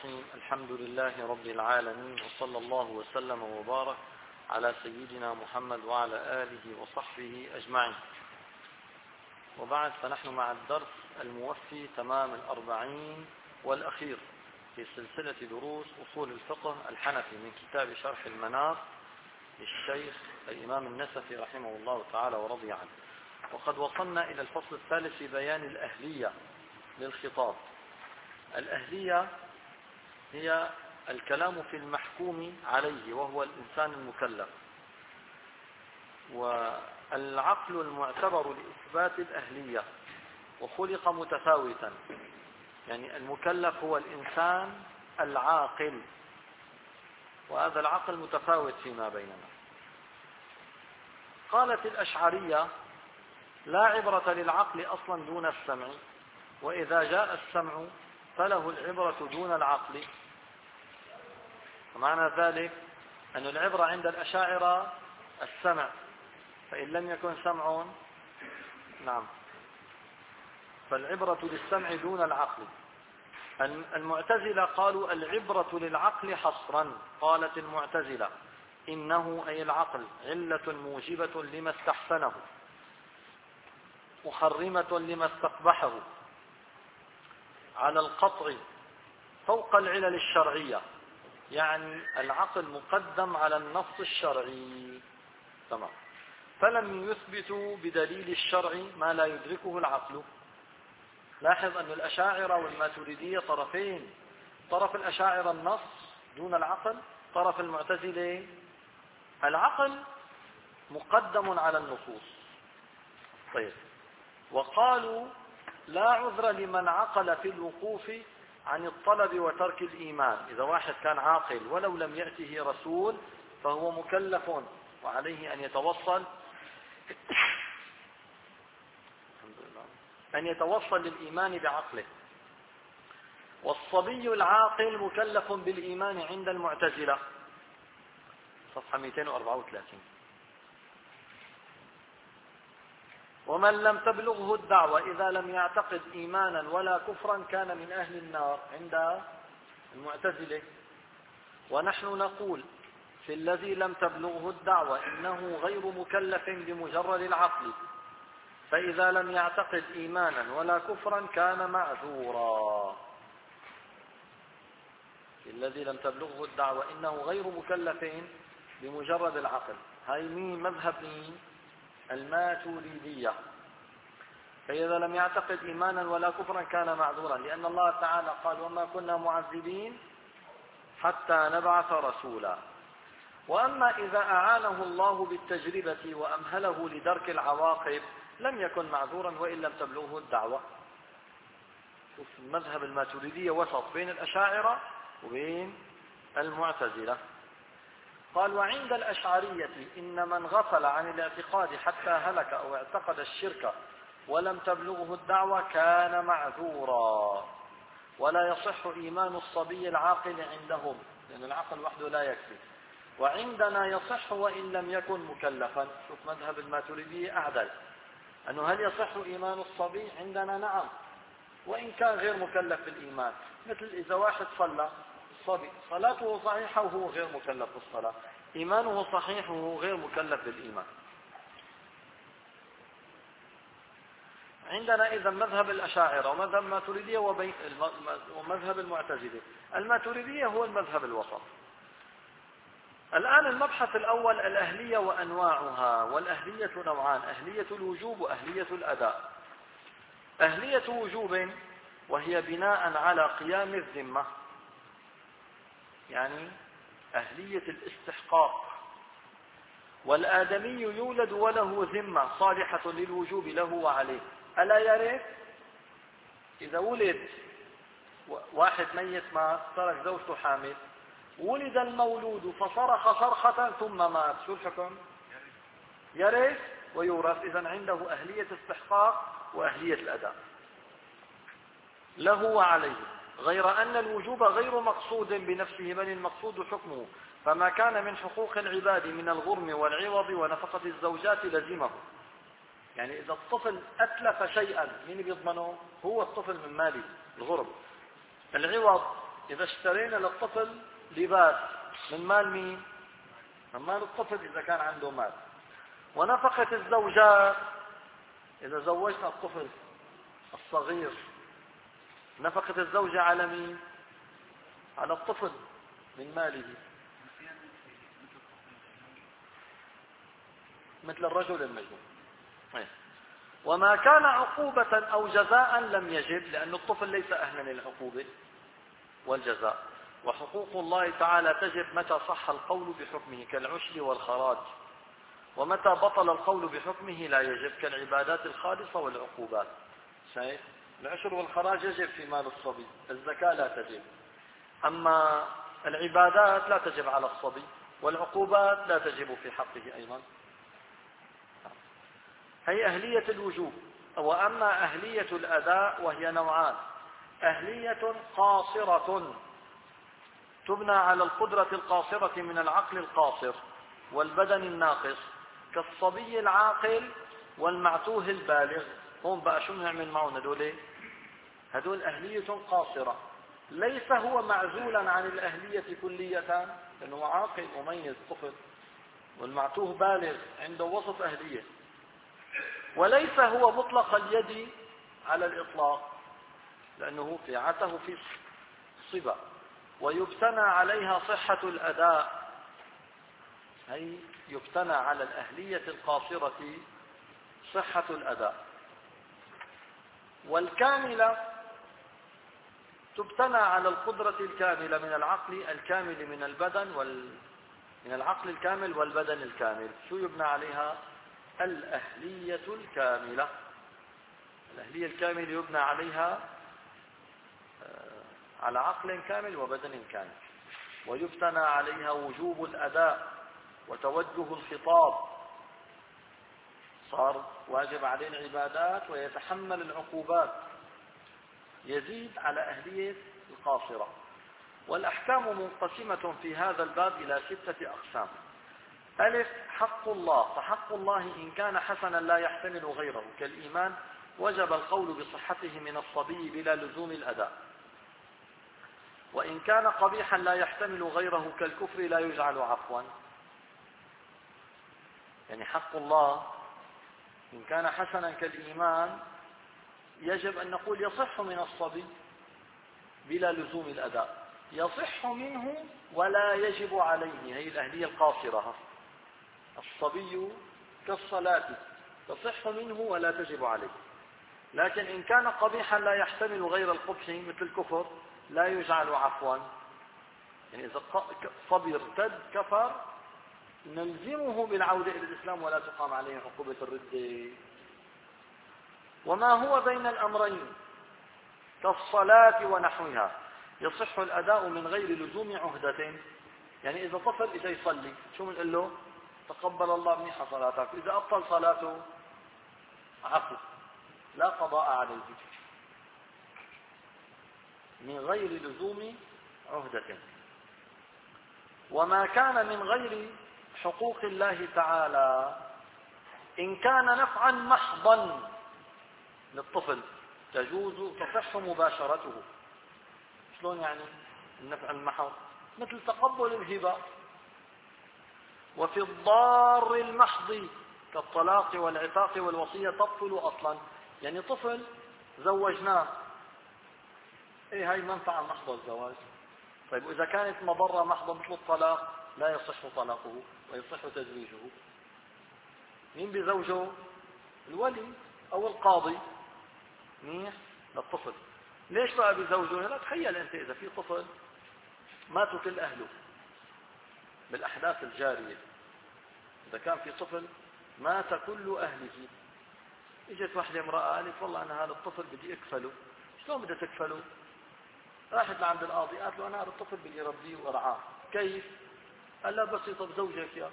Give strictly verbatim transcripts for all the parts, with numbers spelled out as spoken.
الرحيم. الحمد لله رب العالمين، وصلى الله وسلم وبارك على سيدنا محمد وعلى آله وصحبه أجمعين. وبعد، فنحن مع الدرس الموفي تمام الأربعين والأخير في سلسلة دروس أصول الفقه الحنفي من كتاب شرح المنار للشيخ الإمام النسفي رحمه الله تعالى ورضي عنه. وقد وصلنا إلى الفصل الثالث في بيان الأهلية للخطاب. الأهلية هي الكلام في المحكوم عليه وهو الإنسان المكلف، والعقل المعتبر لإثبات الأهلية، وخلق متفاوتا، يعني المكلف هو الإنسان العاقل، وهذا العقل متفاوت فيما بيننا. قالت الأشعرية: لا عبرة للعقل أصلا دون السمع، وإذا جاء السمع فله العبرة دون العقل. ومعنى ذلك أن العبرة عند الأشاعرة السمع، فإن لم يكن سمع نعم فالعبرة للسمع دون العقل. المعتزلة قالوا العبرة للعقل حصرا. قالت المعتزلة: إنه أي العقل علة موجبة لما استحسنه، محرمة لما استقبحه، على القطع فوق العلل الشرعية، يعني العقل مقدم على النص الشرعي. تمام. فلم يثبتوا بدليل الشرع ما لا يدركه العقل. لاحظ أن الأشاعرة والماتريدية طرفين، طرف الأشاعرة النص دون العقل، طرف المعتزلة العقل مقدم على النصوص. طيب، وقالوا: لا عذر لمن عقل في الوقوف عن الطلب وترك الإيمان. إذا واحد كان عاقل ولو لم يأته رسول فهو مكلف وعليه أن يتوصل أن يتوصل للإيمان بعقله. والصبي العاقل مكلف بالإيمان عند المعتزلة، صفحة مئتين وأربعة وثلاثين. ومن لم تبلغه الدعوة إذا لم يعتقد إيمانا ولا كفرا كان من أهل النار عند المعتزلة. ونحن نقول في الذي لم تبلغه الدعوة إنه غير مكلف بمجرد العقل، فإذا لم يعتقد إيمانا ولا كفرا كان معذورا. في الذي لم تبلغه الدعوة إنه غير مكلف بمجرد العقل. هاي مين؟ مذهب مين؟ الماتريدية. فإذا لم يعتقد إيمانا ولا كفرا كان معذورا، لأن الله تعالى قال: وما كنا معذبين حتى نبعث رسولا. وأما إذا أعانه الله بالتجربة وأمهله لدرك العواقب لم يكن معذورا وإن لم تبلغه الدعوة. شوف، المذهب الماتريدية وسط بين الأشاعرة وبين المعتزلة. قال: وعند الأشعرية إن من غفل عن الاعتقاد حتى هلك أو اعتقد الشرك ولم تبلغه الدعوة كان معذورا، ولا يصح إيمان الصبي العاقل عندهم، لأن العقل وحده لا يكفي. وعندنا يصح وإن لم يكن مكلفا. شوف مذهب الماتريدية أعدل، أنه هل يصح إيمان الصبي؟ عندنا نعم، وإن كان غير مكلف بالإيمان. مثل إذا واحد صلى الصبي صلاته صحيحة وهو غير مكلف بالصلاة، إيمانه صحيح وهو غير مكلف بالإيمان. عندنا إذا مذهب الأشاعرة ومذهب الماتريدية ومذهب المعتزلة. الماتريدية هو المذهب الوسط. الآن المبحث الأول الأهلية وأنواعها. والأهلية نوعان: أهلية الوجوب وأهلية الأداء. أهلية وجوب وهي بناء على قيام الذمة، يعني أهلية الاستحقاق. والآدمي يولد وله ذمة صالحة للوجوب له وعليه. ألا يرث؟ إذا ولد واحد ميت مات ترك زوجته حامل، ولد المولود فصرخ صرخة ثم مات، شو الحكم؟ يرث ويورث. إذن عنده أهلية استحقاق وأهلية الأداء له وعليه، غير أن الوجوب غير مقصود بنفسه بل المقصود حكمه. فما كان من حقوق العباد من الغرم والعوض ونفقة الزوجات لزمه. يعني إذا الطفل أتلف شيئا من بيضمنه؟ هو الطفل من ماله الغرم. العوض إذا اشترينا للطفل لباس من مال مين؟ من مال الطفل إذا كان عنده مال. ونفقة الزوجات إذا زوجنا الطفل الصغير، نفقة الزوجة على مين؟ على الطفل من ماله، مثل الرجل المجنون. وما كان عقوبة أو جزاء لم يجب، لأن الطفل ليس أهلا للعقوبة والجزاء. وحقوق الله تعالى تجب متى صح القول بحكمه كالعشر والخراج، ومتى بطل القول بحكمه لا يجب كالعبادات الخالصة والعقوبات. شايف؟ العشر والخراج يجب في مال الصبي، الزكاة لا تجب. أما العبادات لا تجب على الصبي، والعقوبات لا تجب في حقه أيضا. هي أهلية الوجوب. وأما أهلية الأداء وهي نوعان: أهلية قاصرة تبنى على القدرة القاصرة من العقل القاصر والبدن الناقص، كالصبي العاقل والمعتوه البالغ. هم بقى شو نعمل معهم هدول؟ هدول أهلية قاصرة، ليس هو معزولا عن الأهلية كلية، لأنه عاقل مميز طفل، والمعتوه بالغ عنده وسط أهلية، وليس هو مطلق اليد على الإطلاق، لأنه فيعته في صبا، ويبتنى عليها صحة الأداء. أي يبتنى على الأهلية القاصرة صحة الأداء. والكاملة تبتنى على القدرة الكاملة من العقل الكامل من البدن وال... من العقل الكامل والبدن الكامل. شو يبنى عليها؟ الأهلية الكاملة. الأهلية الكاملة يبنى عليها على عقل كامل وبدن كامل، ويبتنى عليها وجوب الأداء وتوجه الخطاب، صار واجب عليه العبادات ويتحمل العقوبات، يزيد على أهلية القاصرة. والأحكام منقسمة في هذا الباب إلى ستة أقسام. ألف: حق الله، فحق الله إن كان حسنا لا يحتمل غيره كالإيمان وجب القول بصحته من الصبي بلا لزوم الأداء، وإن كان قبيحا لا يحتمل غيره كالكفر لا يجعل عفوا. يعني حق الله إن كان حسنا كالإيمان يجب أن نقول يصح من الصبي بلا لزوم الأداء، يصح منه ولا يجب عليه. هي الأهلية القاصرة. الصبي كالصلاة تصح منه ولا تجب عليه، لكن إن كان قبيحا لا يحتمل غير القبح مثل الكفر لا يجعل عفوا. يعني إذا صبي ارتد كفر نلزمه بالعودة إلى الإسلام ولا تقام عليه عقوبة الردة. وما هو بين الأمرين كالصلاة ونحوها يصح الأداء من غير لزوم عهدة. يعني إذا طفل إذا يصلي شو بنقول له؟ تقبل الله منيح صلاتك. إذا أبطل صلاته عفو، لا قضاء عليه من غير لزوم عهدة. وما كان من غير حقوق الله تعالى إن كان نفعا محضا للطفل تجوز تصح مباشرته. شلون يعني النفع المحض؟ مثل تقبل الهبة. وفي الضار المحض كالطلاق والعتاق والوصية تبطل أصلا. يعني طفل زوجناه، ايه هاي منفعة محضة الزواج. طيب وإذا كانت مضرة محضة مثل الطلاق لا يصح طلاقه ويصح تزويجه. مين بزوجه؟ الولي أو القاضي. منيح للطفل. ليش بقى بزوجه؟ لا تخيل أنت إذا في طفل ماتوا كل أهله بالأحداث الجارية، إذا كان في طفل مات كل أهله، اجت واحدة امرأة قالت والله أنا هذا الطفل بدي أكفله. شلون بدي تكفله؟ راحت لعند القاضي قالت له أنا هذا الطفل بدي أربيه وأرعاه. كيف؟ قال لا بسيطة، بزوجك يا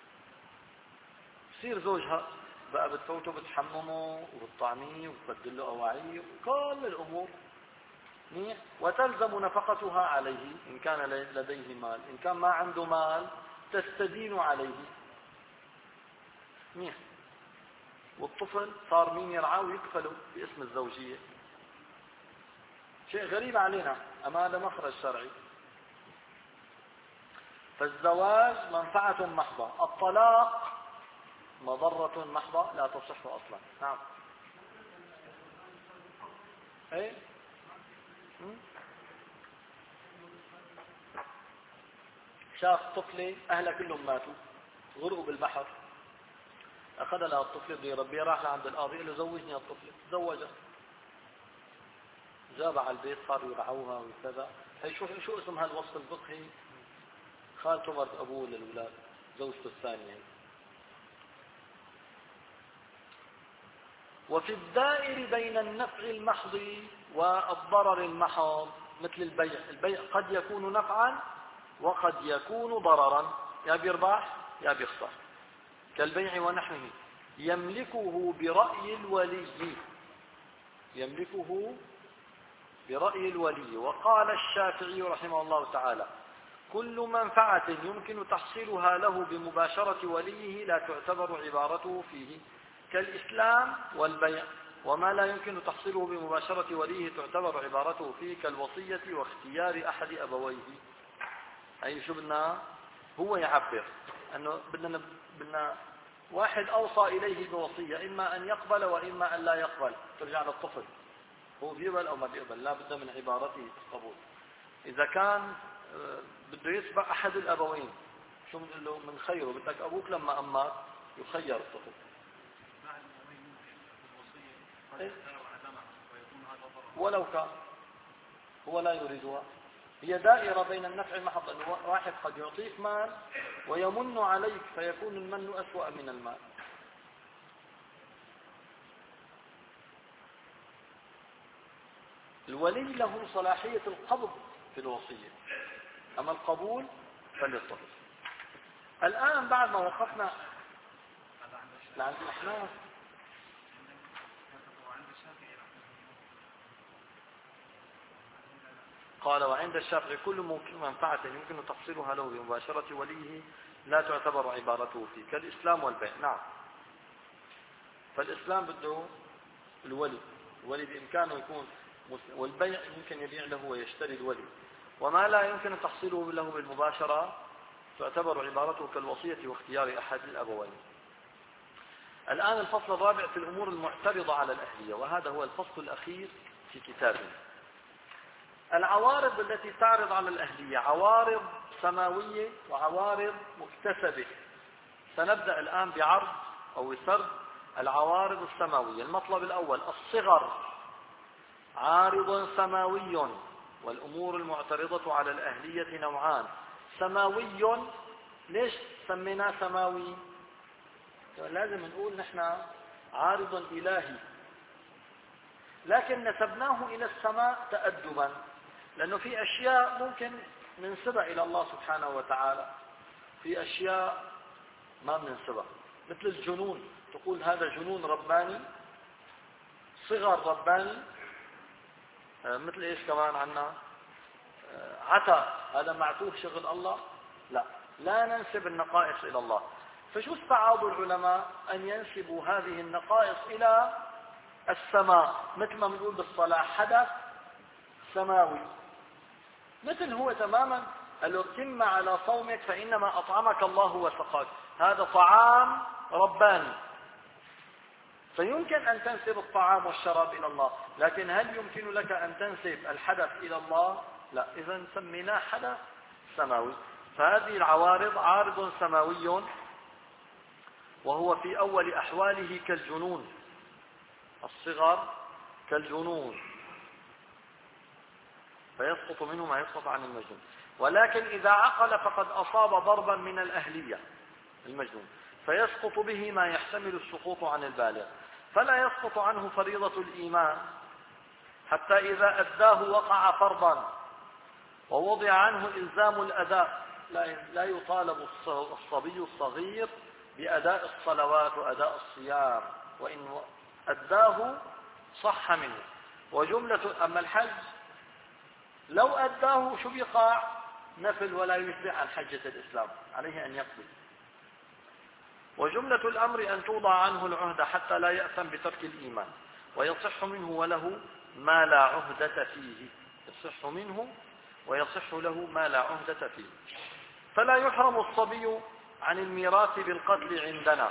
بصير زوجها بقى، بتفوته بتحممه وبتطعميه وبتبدل له أواعيه وكل الأمور. وتلزم نفقتها عليه إن كان لديه مال، إن كان ما عنده مال تستدين عليه. مين؟ والطفل صار مين يرعاه ويكفله باسم الزوجية. شيء غريب علينا، أما هذا مخرج شرعي. فالزواج منفعة محضة، الطلاق مضرة محضة لا تصح أصلا. نعم. ايه شاف طفلة أهلها كلهم ماتوا، غرقوا بالبحر، أخذ لها الطفلة بده يربيها، راح لعند القاضي قال له زوجني الطفلة، تزوجها، جابها على البيت، صاروا يرعوها وكذا. هي شو شو اسم هالوصف الفقهي؟ خالته مرت أبوه للأولاد، زوجته الثانية. وفي الدائر بين النفع المحض والضرر المحض مثل البيع، البيع قد يكون نفعا وقد يكون ضررا، يا بيربح يا بيخسر، كالبيع ونحوه، يملكه برأي الولي، يملكه برأي الولي. وقال الشافعي رحمه الله تعالى: كل منفعة يمكن تحصيلها له بمباشرة وليه لا تعتبر عبارته فيه، كالإسلام والبيع. وما لا يمكن تحصيله بمباشرة وليه تعتبر عبارته فيه، كالوصية واختيار أحد أبويه. أي شو بدنا هو يعبر أنه بدنا بدنا واحد أوصى إليه بوصية، إما أن يقبل وإما أن لا يقبل، ترجع للطفل هو بيقبل أو ما بيقبل، لا بد من عبارته القبول. إذا كان بده يتبع أحد الأبوين، شو بنقول له؟ من خيره، بدك أبوك لما أمات يخير الطفل. ولو كان هو لا يريدها، هي دائرة بين النفع المحض، أنه واحد قد يعطيك مال ويمن عليك فيكون المن أسوأ من المال. الولي له صلاحية القبض في الوصية، أما القبول فللطفل. الآن بعد ما وقفنا لعند الأحناف، قال: وعند الشافعي كل منفعة يمكن تحصيلها له بمباشرة وليه لا تعتبر عبارته فيه، كالإسلام والبيع. نعم. فالإسلام بده الولي، الولي بإمكانه يكون مسلم، والبيع يمكن يبيع له ويشتري الولي. وما لا يمكن تحصيله له بالمباشرة تعتبر عبارته كالوصية واختيار أحد الأبوين. الآن الفصل الرابع في الأمور المعترضة على الأهلية، وهذا هو الفصل الأخير في كتابنا. العوارض التي تعرض على الأهلية عوارض سماوية وعوارض مكتسبة. سنبدأ الآن بعرض أو سرد العوارض السماوية. المطلب الأول: الصغر عارض سماوي، والأمور المعترضة على الأهلية نوعان: سماوي. ليش سميناه سماوي؟ لازم نقول نحن عارض إلهي، لكن نسبناه إلى السماء تأدبا، لأنه في أشياء ممكن ننسبها إلى الله سبحانه وتعالى، في أشياء ما بننسبها، مثل الجنون، تقول هذا جنون رباني، صغر رباني. مثل إيش كمان عنا؟ عتا، هذا معتوه شغل الله. لا، لا ننسب النقائص إلى الله. فشو استعاضوا العلماء؟ أن ينسبوا هذه النقائص إلى السماء، مثل ما بنقول بالصلاة حدث سماوي، مثل هو تماما قال له: تم على صومك فإنما أطعمك الله وسقاك، هذا طعام رباني. فيمكن أن تنسب الطعام والشراب إلى الله، لكن هل يمكن لك أن تنسب الحدث إلى الله؟ لا. إذن سميناه حدث سماوي. فهذه العوارض عارض سماوي، وهو في أول أحواله كالجنون، الصغر كالجنون، فيسقط منه ما يسقط عن المجنون. ولكن إذا عقل فقد أصاب ضربا من الأهلية المجنون، فيسقط به ما يحتمل السقوط عن البالغ، فلا يسقط عنه فريضة الإيمان حتى إذا أداه وقع فرضا ووضع عنه إلزام الأداء. لا يطالب الصبي الصغير بأداء الصلوات وأداء الصيام، وإن أداه صح منه. وجملة أما الحج لو أداه شو بيقع؟ نفل ولا يشبع عن حجة الإسلام، عليه أن يقضي. وجملة الأمر أن توضع عنه العهدة حتى لا يأثم بترك الإيمان ويصح منه وله ما لا عهدة فيه. يصح منه ويصح له ما لا عهدة فيه. فلا يحرم الصبي عن الميراث بالقتل عندنا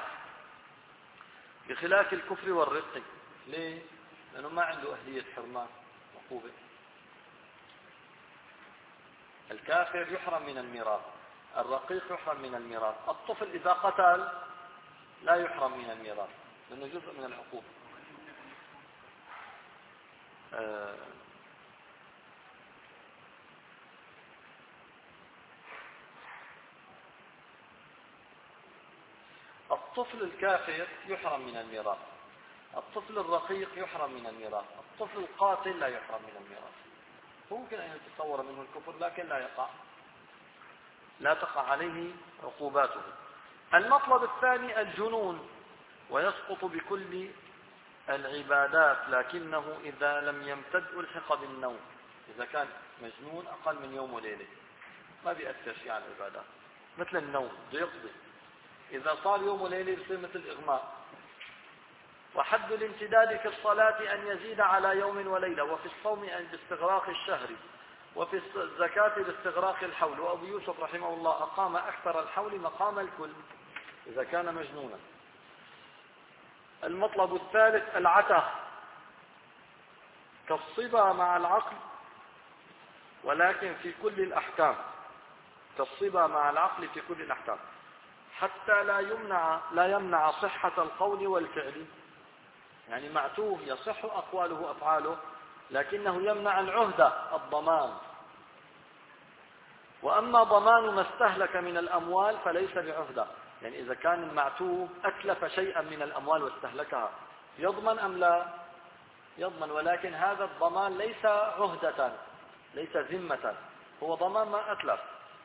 بخلاف الكفر والرق. ليه؟ لأنه ما عنده أهلية حرمان عقوبة. الكافر يحرم من الميراث، الرقيق يحرم من الميراث، الطفل إذا قتل لا يحرم من الميراث لأنه جزء من العقوبة. آه الطفل الكافر يحرم من الميراث، الطفل الرقيق يحرم من الميراث، الطفل القاتل لا يحرم من الميراث. ممكن أن يتصور منه الكفر لكن لا يقع لا تقع عليه عقوباته. المطلب الثاني الجنون، ويسقط بكل العبادات لكنه إذا لم يمتد ألحق بالنوم. إذا كان مجنون أقل من يوم وليلة ما بيأثر شيء على العبادات، مثل النوم بيقضي. إذا صار يوم وليلة بيصير مثل الإغماء. وحد الامتداد في الصلاة أن يزيد على يوم وليلة، وفي الصوم أن باستغراق الشهر، وفي الزكاة باستغراق الحول. وأبو يوسف رحمه الله أقام أكثر الحول مقام الكل إذا كان مجنونا. المطلب الثالث العته كالصبا مع العقل ولكن في كل الأحكام، كالصبا مع العقل في كل الأحكام، حتى لا يمنع لا يمنع صحة القول والفعل. يعني معتوه يصح أقواله أفعاله لكنه يمنع العهدة الضمان. وأما ضمان ما استهلك من الأموال فليس بعهدة. يعني إذا كان المعتوه أتلف شيئا من الأموال واستهلكها يضمن أم لا؟ يضمن، ولكن هذا الضمان ليس عهدة ليس ذمة، هو ضمان ما أتلف.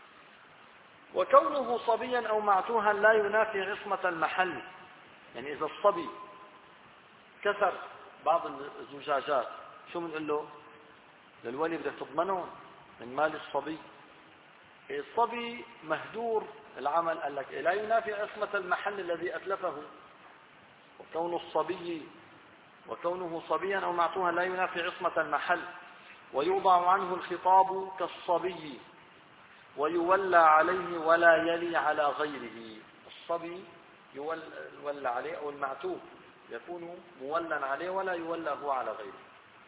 وكونه صبيا أو معتوها لا ينافي عصمة المحل. يعني إذا الصبي كسر بعض الزجاجات شو بنقول له؟ للولي بدك تضمنه من مال الصبي. الصبي مهدور العمل، قال لك لا ينافي عصمة المحل الذي أتلفه. وكون الصبي وكونه صبيا أو معتوها لا ينافي عصمة المحل. ويوضع عنه الخطاب كالصبي ويولى عليه ولا يلي على غيره. الصبي يولى عليه أو المعتوه يكون مولا عليه ولا يولى هو على غيره.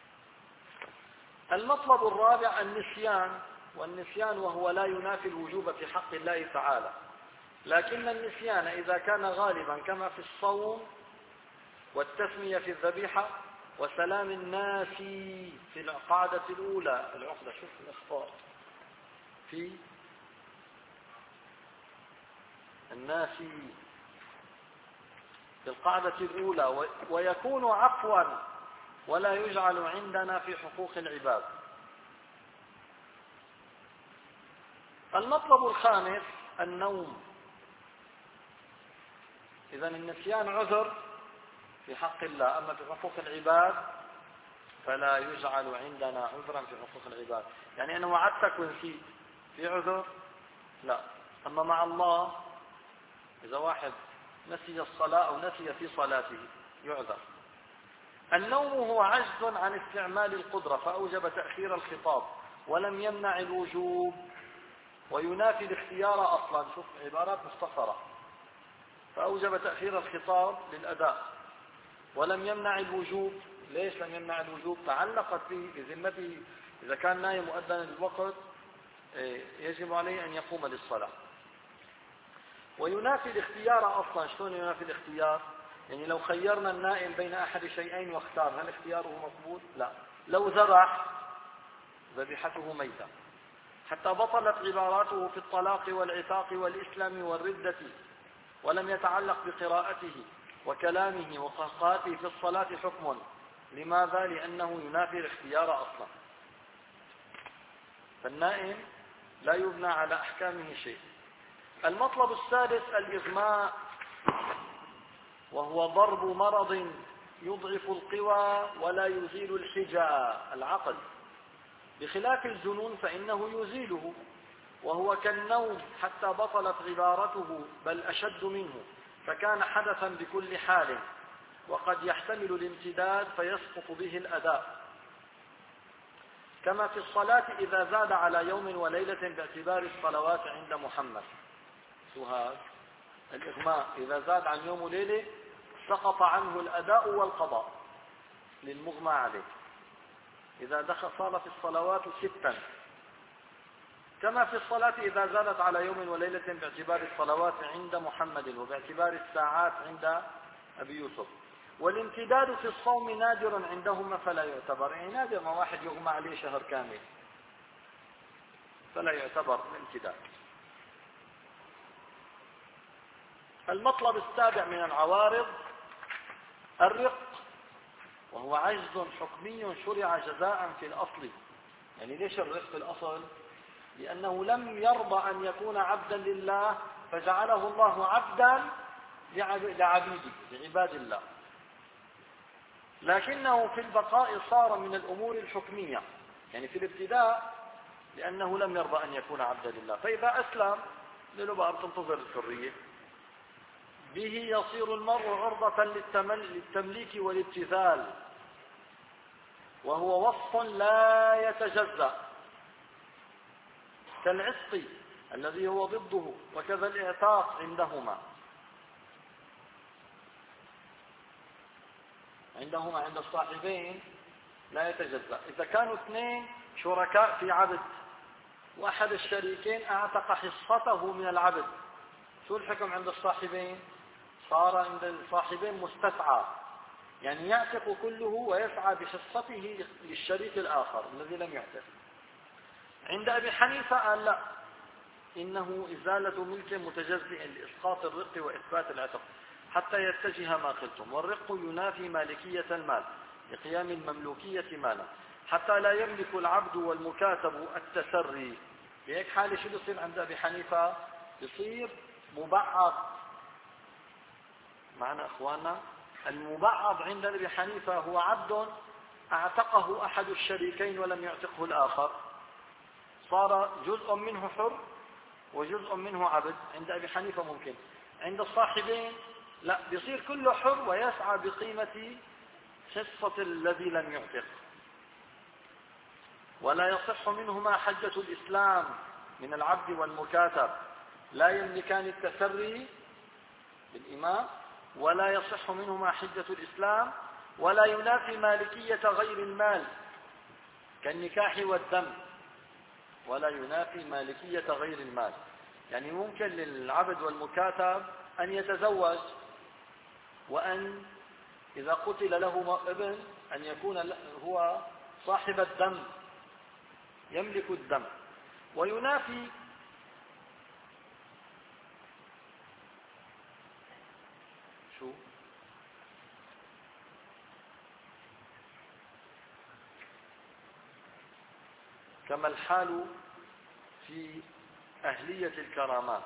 المطلب الرابع النسيان، والنسيان وهو لا ينافي الوجوب في حق الله تعالى، لكن النسيان إذا كان غالبا كما في الصوم والتسمية في الذبيحة وسلام الناس في القاعدة الأولى. العقدة شوف الإخطاء في الناس في القاعدة الأولى، ويكون عفوا ولا يجعل عندنا في حقوق العباد. المطلب الخامس النوم. إذا النسيان عذر في حق الله، أما في حقوق العباد فلا يجعل عندنا عذرا في حقوق العباد. يعني أنا وعدتك ونسيت، في عذر؟ لا. أما مع الله إذا واحد نسي الصلاة أو نسي في صلاته يعذر. النوم هو عجز عن استعمال القدرة فأوجب تأخير الخطاب ولم يمنع الوجوب، وينافي الاختيار أصلا. شوف عبارات مختصرة. فأوجب تأخير الخطاب للأداء ولم يمنع الوجوب. ليش لم يمنع الوجوب؟ تعلقت به بذمته. إذا كان نايم مؤذن الوقت يجب عليه أن يقوم للصلاة. وينافي الاختيار أصلا. شلون ينافي الاختيار؟ يعني لو خيرنا النائم بين أحد شيئين واختار، هل اختياره مقبول؟ لا. لو ذبح ذبيحته ميتة، حتى بطلت عباراته في الطلاق والعتاق والإسلام والردة، ولم يتعلق بقراءته وكلامه وقهقاته في الصلاة حكم. لماذا؟ لأنه ينافي الاختيار أصلا. فالنائم لا يبنى على أحكامه شيء. المطلب السادس الإغماء، وهو ضرب مرض يضعف القوى ولا يزيل الحجى العقل، بخلاف الجنون فإنه يزيله، وهو كالنوم حتى بطلت عبارته بل أشد منه، فكان حدثا بكل حال، وقد يحتمل الامتداد فيسقط به الأداء. كما في الصلاة إذا زاد على يوم وليلة باعتبار الصلوات عند محمد. شو هذا؟ الإغماء إذا زاد عن يوم وليلة سقط عنه الأداء والقضاء للمغمى عليه إذا دخل صار في الصلوات ستا، كما في الصلاة إذا زادت على يوم وليلة باعتبار الصلوات عند محمد وباعتبار الساعات عند أبي يوسف. والامتداد في الصوم نادر عندهما فلا يعتبر، يعني نادر ما واحد يغمى عليه شهر كامل فلا يعتبر الامتداد. المطلب السابع من العوارض الرق، وهو عجز حكمي شرع جزاء في الأصل. يعني ليش الرق في الأصل؟ لأنه لم يرضى أن يكون عبدا لله فجعله الله عبدا لعبيده لعباد الله، لكنه في البقاء صار من الأمور الحكمية، يعني في الابتداء لأنه لم يرضى أن يكون عبدا لله، فإذا أسلم له بقى بتنتظر الحرية. به يصير المرء عرضة للتمليك والابتذال، وهو وصف لا يتجزأ كالعتق الذي هو ضده، وكذا الاعتاق عندهما عندهما عند الصاحبين لا يتجزأ. إذا كانوا اثنين شركاء في عبد وأحد الشريكين أعتق حصته من العبد، شو الحكم عند الصاحبين؟ صار عند الصاحبين مستسعى، يعني يعتق كله ويسعى بحصته للشريك الآخر الذي لم يعتق. عند أبي حنيفة قال لا، إنه إزالة ملك متجزئ لإسقاط الرق وإثبات العتق حتى يتجه ما قلتم. والرق ينافي مالكية المال لقيام المملوكية مالا، حتى لا يملك العبد والمكاتب التسري. بهيك حالة شو بيصير عند أبي حنيفة؟ بيصير مبعض. معنا أخواننا؟ المبعض عند أبي حنيفة هو عبد اعتقه أحد الشريكين ولم يعتقه الآخر، صار جزء منه حر وجزء منه عبد. عند أبي حنيفة ممكن، عند الصاحبين لا، بيصير كله حر ويسعى بقيمة حصة الذي لم يعتق. ولا يصح منهما حجة الإسلام من العبد والمكاتب، لا يملكان التسري بالإمام، ولا يصح منهما حجة الإسلام، ولا ينافي مالكية غير المال كالنكاح والدم، ولا ينافي مالكية غير المال. يعني ممكن للعبد والمكاتب أن يتزوج، وأن إذا قتل له ابن أن يكون هو صاحب الدم يملك الدم. وينافي شو كما الحال في أهلية الكرامات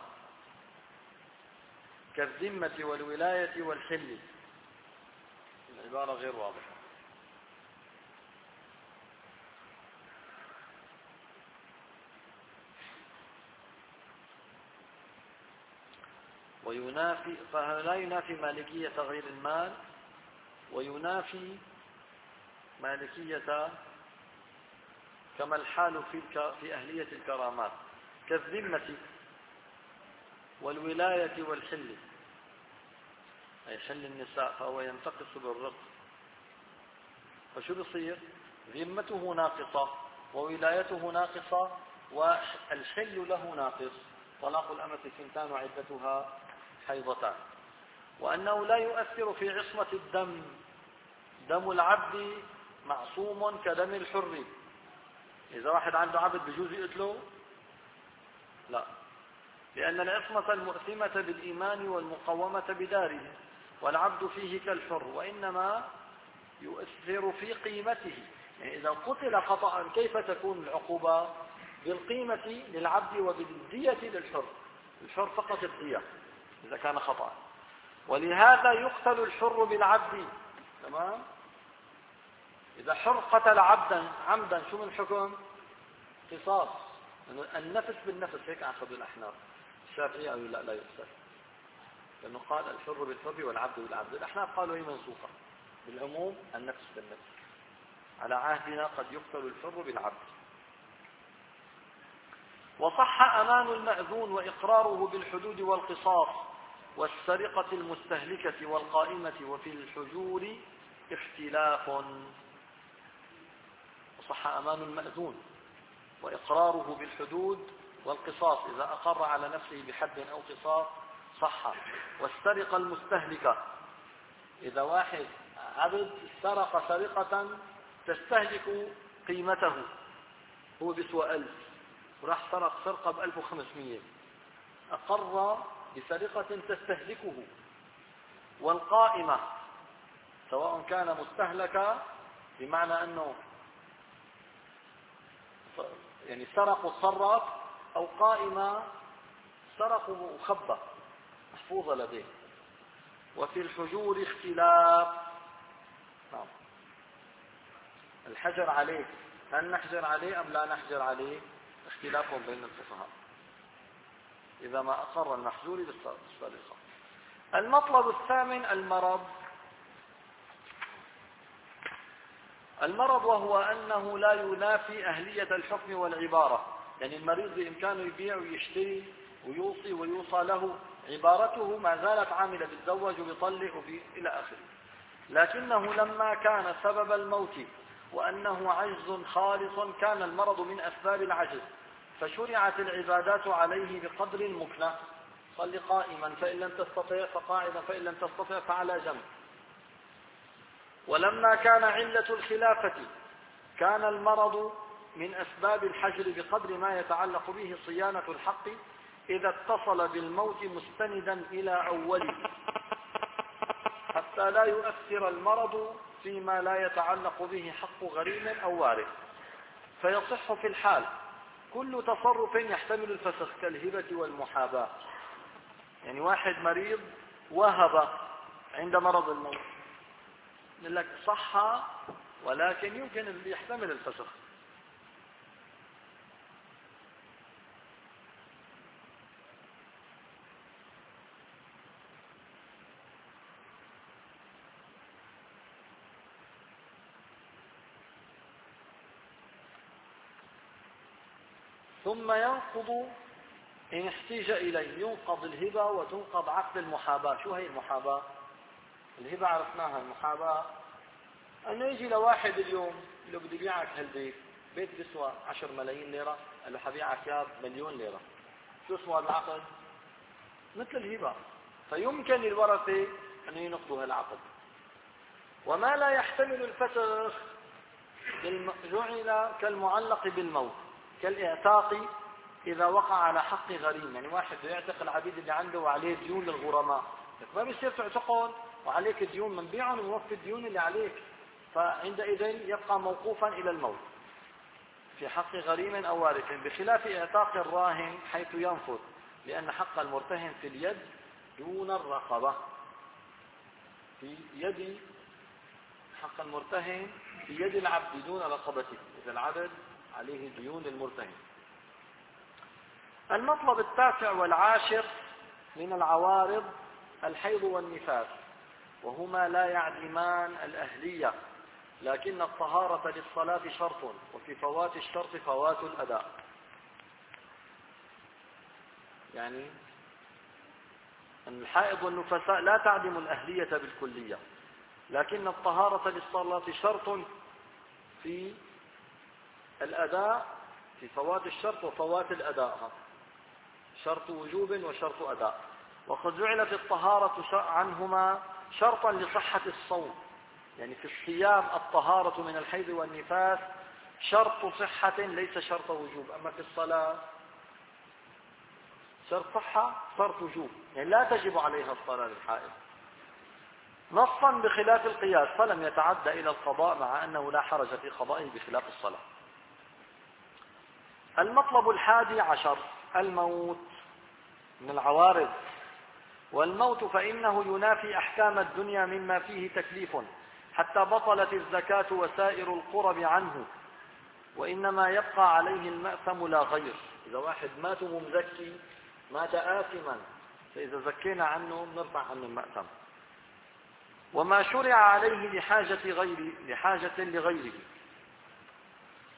كالذمة والولاية والحل. العبارة غير واضحة. وينافي، فلا ينافي مالكية غير المال، وينافي مالكية كما الحال في في أهلية الكرامات كالذمة والولاية والحل، أي حل النساء، فهو ينتقص بالرق. فشو بصير؟ ذمته ناقصة وولايته ناقصة والحل له ناقص. طلاق الأمة ثنتان وعدتها حيضتان. وأنه لا يؤثر في عصمة الدم، دم العبد معصوم كدم الحر. إذا واحد عنده عبد بجوز يقتله؟ لا، لأن العصمة المؤثمة بالإيمان والمقومة بداره، والعبد فيه كالحر، وإنما يؤثر في قيمته. يعني إذا قتل خطأ كيف تكون العقوبة؟ بالقيمة للعبد وبالدية للحر. الحر فقط الدية إذا كان خطأ. ولهذا يقتل الحر بالعبد. تمام؟ إذا حر قتل عبدا عمدا شو من حكم؟ قصاص. النفس بالنفس، هيك أخذ الأحناف. الشافعي قالوا لا لا يقتل، لأنه قال الحر بالحر والعبد بالعبد. الأحناف قالوا هي منسوخة بالعموم، النفس بالنفس. على عهدنا قد يقتل الحر بالعبد. وصح أمان المأذون وإقراره بالحدود والقصاص والسرقة المستهلكة والقائمة، وفي الحجور اختلاف. وصح أمان المأذون وإقراره بالحدود والقصاص، إذا أقر على نفسه بحد أو قصاص صح. والسرقة المستهلكة، إذا واحد عبد سرق سرقة تستهلك قيمته، هو بيسوى ألف وراح سرق سرقة بألف وخمسمية، أقر بسرقة تستهلكه. والقائمة سواء كان مستهلكا بمعنى أنه يعني سرق وصرف، أو قائمة سرق وخبى محفوظة لديه. وفي الحجور اختلاف. نعم. الحجر عليه، هل نحجر عليه أم لا نحجر عليه؟ اختلاف بين الفقهاء إذا ما أقر المحجور بالسرقة. المطلب الثامن المرض. المرض وهو أنه لا ينافي أهلية الحكم والعبارة، يعني المريض بإمكانه يبيع ويشتري ويوصي ويوصى له، عبارته ما زالت عاملة، بالزوج وبيطلق إلى آخره. لكنه لما كان سبب الموت وأنه عجز خالص كان المرض من أسباب العجز، فشرعت العبادات عليه بقدر المكنة. صل قائما فإن لم تستطع فقاعدا فإن لم تستطع فعلى جنب. ولما كان علة الخلافة كان المرض من أسباب الحجر بقدر ما يتعلق به صيانة الحق إذا اتصل بالموت مستندا إلى أوله، حتى لا يؤثر المرض فيما لا يتعلق به حق غريم أو وارث، فيصح في الحال كل تصرف يحتمل الفسخ كالهبة والمحاباة. يعني واحد مريض وهب عند مرض الموت، يقول لك صح ولكن يمكن يحتمل الفسخ. ثم ينقض إن احتيج إليه، ينقض الهبة وتنقض عقد المحاباة. شو هي المحاباة؟ الهبة عرفناها، المحاباة أنه يجي لواحد اليوم لو بدي بيعك هالبيت، بيت بيسوى عشر ملايين ليرة، قال له حبيعك يا مليون ليرة. شو اسمه هذا العقد؟ مثل الهبة، فيمكن للورثة أن ينقضوا هالعقد. وما لا يحتمل الفسخ جعل كالمعلق بالموت، كالإعتاق إذا وقع على حق غريم. يعني واحد يعتق العبيد اللي عنده وعليه ديون للغرماء، ما بيصير تعتقهم وعليك ديون، من بيعهم ووفي الديون اللي عليك، فعندئذ يبقى موقوفا إلى الموت في حق غريم أو وارث، بخلاف إعتاق الراهن حيث ينفذ، لأن حق المرتهن في اليد دون الرقبة. في يد حق المرتهن في يد العبد دون رقبته، إذا العبد عليه ديون للمرتهن. المطلب التاسع والعاشر من العوارض الحيض والنفاس، وهما لا يعدمان الأهلية، لكن الطهارة للصلاة شرط، وفي فوات الشرط فوات الأداء. يعني أن الحائض والنفساء لا تعدم الأهلية بالكلية، لكن الطهارة للصلاة شرط في الأداء، في فوات الشرط وفوات الأداء، شرط وجوب وشرط أداء. وقد جعلت الطهارة عنهما شرطا لصحة الصوم، يعني في الصيام الطهارة من الحيض والنفاس شرط صحة ليس شرط وجوب، أما في الصلاة شرط صحة شرط وجوب، يعني لا تجب عليها الصلاة للحائض نصا، بخلاف القياس فلم يتعدى إلى القضاء، مع أنه لا حرج في قضائه بخلاف الصلاة. المطلب الحادي عشر الموت من العوارض. والموت فإنه ينافي أحكام الدنيا مما فيه تكليف، حتى بطلت الزكاة وسائر القرب عنه، وإنما يبقى عليه المأثم لا غير. إذا واحد مات ممزكي مات آثما، فإذا زكينا عنه نرفع عنه المأثم. وما شرع عليه لحاجة غيره لحاجة لغيره،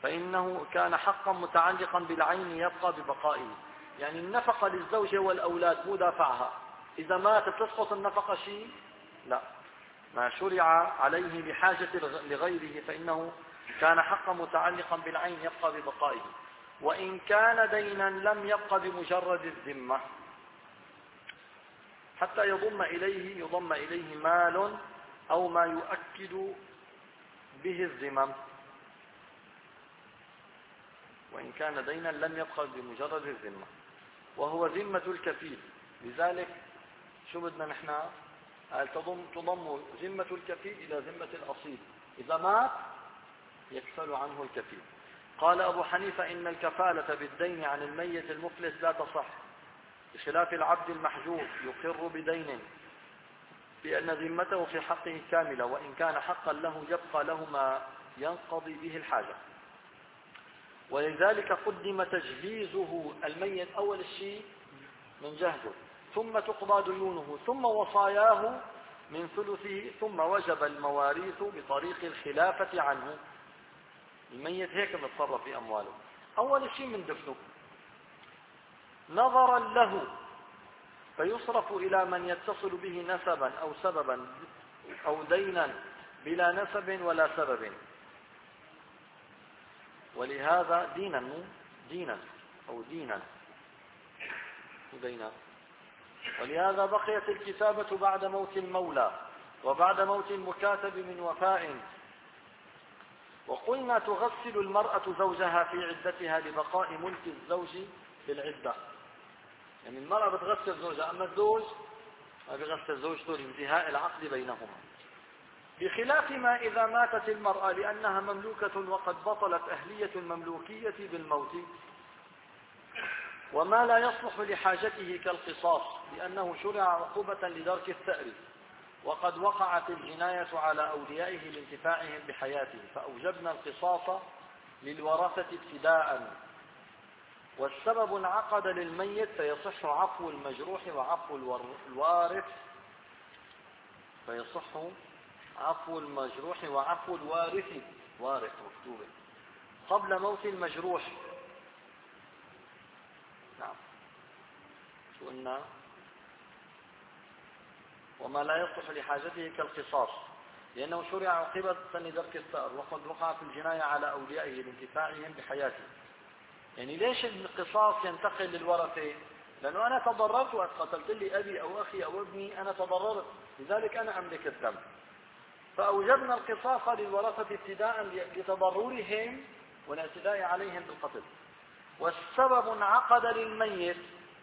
فإنه كان حقا متعلقا بالعين يبقى ببقائه. يعني النفقة للزوجة والأولاد مو دافعها، إذا مات بتسقط النفقة شيء؟ لا، ما شرع عليه بحاجة لغيره فإنه كان حقا متعلقا بالعين يبقى ببقائه. وإن كان دينا لم يبقى بمجرد الذمة حتى يضم إليه يضم إليه مال أو ما يؤكد به الذمم. وإن كان دينا لم يبقى بمجرد الذمة وهو ذمة الكفيل. لذلك شو بدنا نحن؟ قال تضم تضم ذمة الكفيل إلى ذمة الأصيل، إذا مات يكفل عنه الكفيل. قال أبو حنيفة إن الكفالة بالدين عن الميت المفلس لا تصح، بخلاف العبد المحجوب يقر بدين بأن ذمته في حقه كاملة، وإن كان حقا له يبقى له ما ينقضي به الحاجة. ولذلك قدم تجهيزه الميت أول الشيء من جهده، ثم تقضى ديونه، ثم وصاياه من ثلثه، ثم وجب المواريث بطريق الخلافة عنه. الميت هيك متصرف في أمواله. أول شيء من دفنه نظرا له فيصرف إلى من يتصل به نسبا أو سببا أو دينا بلا نسب ولا سبب، ولهذا دينا مو دينا أو دينا دينا ولهذا بقيت الكتابة بعد موت المولى وبعد موت المكاتب من وفاء. وقلنا تغسل المرأة زوجها في عدتها لبقاء ملك الزوج في العدة. يعني المرأة بتغسل زوجها، أما الزوج ما بيغسل زوجته لانتهاء العقد بينهما، بخلاف ما إذا ماتت المرأة لأنها مملوكة وقد بطلت أهلية المملوكية بالموت، وما لا يصلح لحاجته كالقصاص لأنه شرع عقوبة لدرك الثأر، وقد وقعت الجناية على أوليائه لانتفاعهم بحياته، فأوجبنا القصاص للورثة ابتداء. والسبب انعقد للميت فيصح عفو المجروح وعفو الوارث فيصح عفو المجروح وعفو الوارث وارث مكتوبة قبل موت المجروح. نعم شو قلنا؟ وما لا يصلح لحاجته كالقصاص لأنه شرع عقوبة لدرك الثأر، وقد وقعت الجناية على أوليائه لانتفاعهم بحياته. يعني ليش القصاص ينتقل للورثة؟ لأنه أنا تضررت وقت قتلت لي أبي أو أخي أو ابني، أنا تضررت، لذلك أنا أملك الدم، فأوجبنا القصاص للورثة ابتداء لتضررهم والاعتداء عليهم بالقتل. والسبب انعقد للميت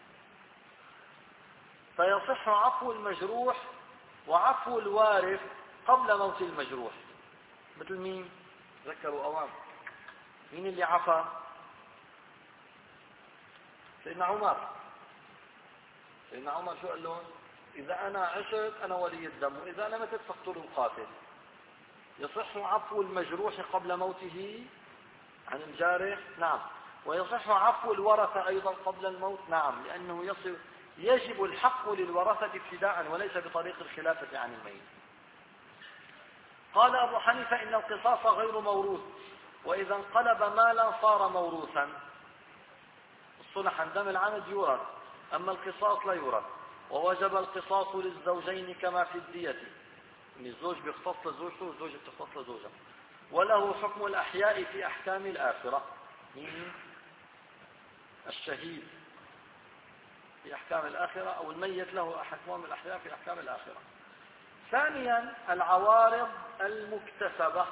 فيصح عفو المجروح وعفو الوارث قبل موت المجروح. مثل مين؟ ذكروا أوام. مين اللي عفى؟ سيدنا عمر. سيدنا عمر شو قال لهم؟ إذا أنا عشت أنا ولي الدم، وإذا أنا متت فاقتلوا القاتل. يصح عفو المجروح قبل موته عن الجارح؟ نعم. ويصح عفو الورثة أيضا قبل الموت؟ نعم، لأنه يصل يجب الحق للورثة ابتداء وليس بطريق الخلافة عن الميت. قال أبو حنيفة إن القصاص غير موروث، وإذا انقلب مالا صار موروثا. الصلح عن دم العمد يورث، أما القصاص لا يورث. ووجب القصاص للزوجين كما في الدية، إن الزوج بيختص لزوجته والزوجة بتختص لزوجها. وله حكم الأحياء في أحكام الآخرة، مين؟ الشهيد في أحكام الآخرة، أو الميت له حكم الأحياء في أحكام الآخرة. ثانيا العوارض المكتسبة.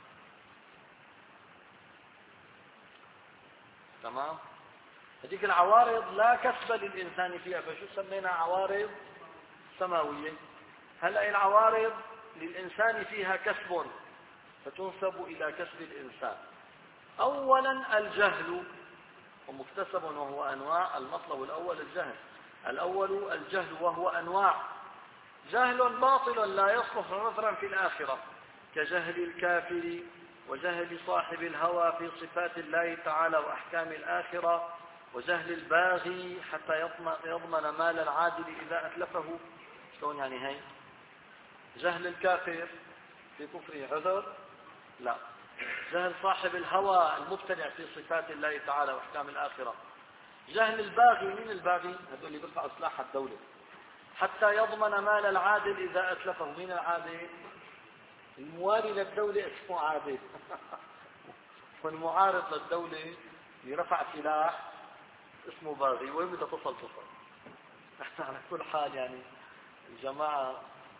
تمام؟ هذيك العوارض لا كسب للإنسان فيها، فشو سمينا عوارض سماوية. هلأ العوارض للإنسان فيها كسب فتنسب إلى كسب الإنسان. أولا الجهل ومكتسب وهو أنواع. المطلب الأول الجهل. الأول الجهل وهو أنواع. جهل باطل لا يصلح عذرا في الآخرة، كجهل الكافر وجهل صاحب الهوى في صفات الله تعالى وأحكام الآخرة، وجهل الباغي حتى يضمن مال العادل إذا أتلفه. شلون يعني هي؟ جهل الكافر في كفره عذر؟ لا. جهل صاحب الهوى المبتدع في صفات الله تعالى واحكام الاخره. جهل الباغي، من الباغي؟ هذول اللي بيرفعوا سلاح الدوله حتى يضمن مال العادل اذا اتلفه. من العادل؟ الموالي للدوله اسمه عادل والمعارض للدوله اللي رفع سلاح اسمه باغي. وين بدها تصل تصل. احنا على كل حال يعني الجماعه.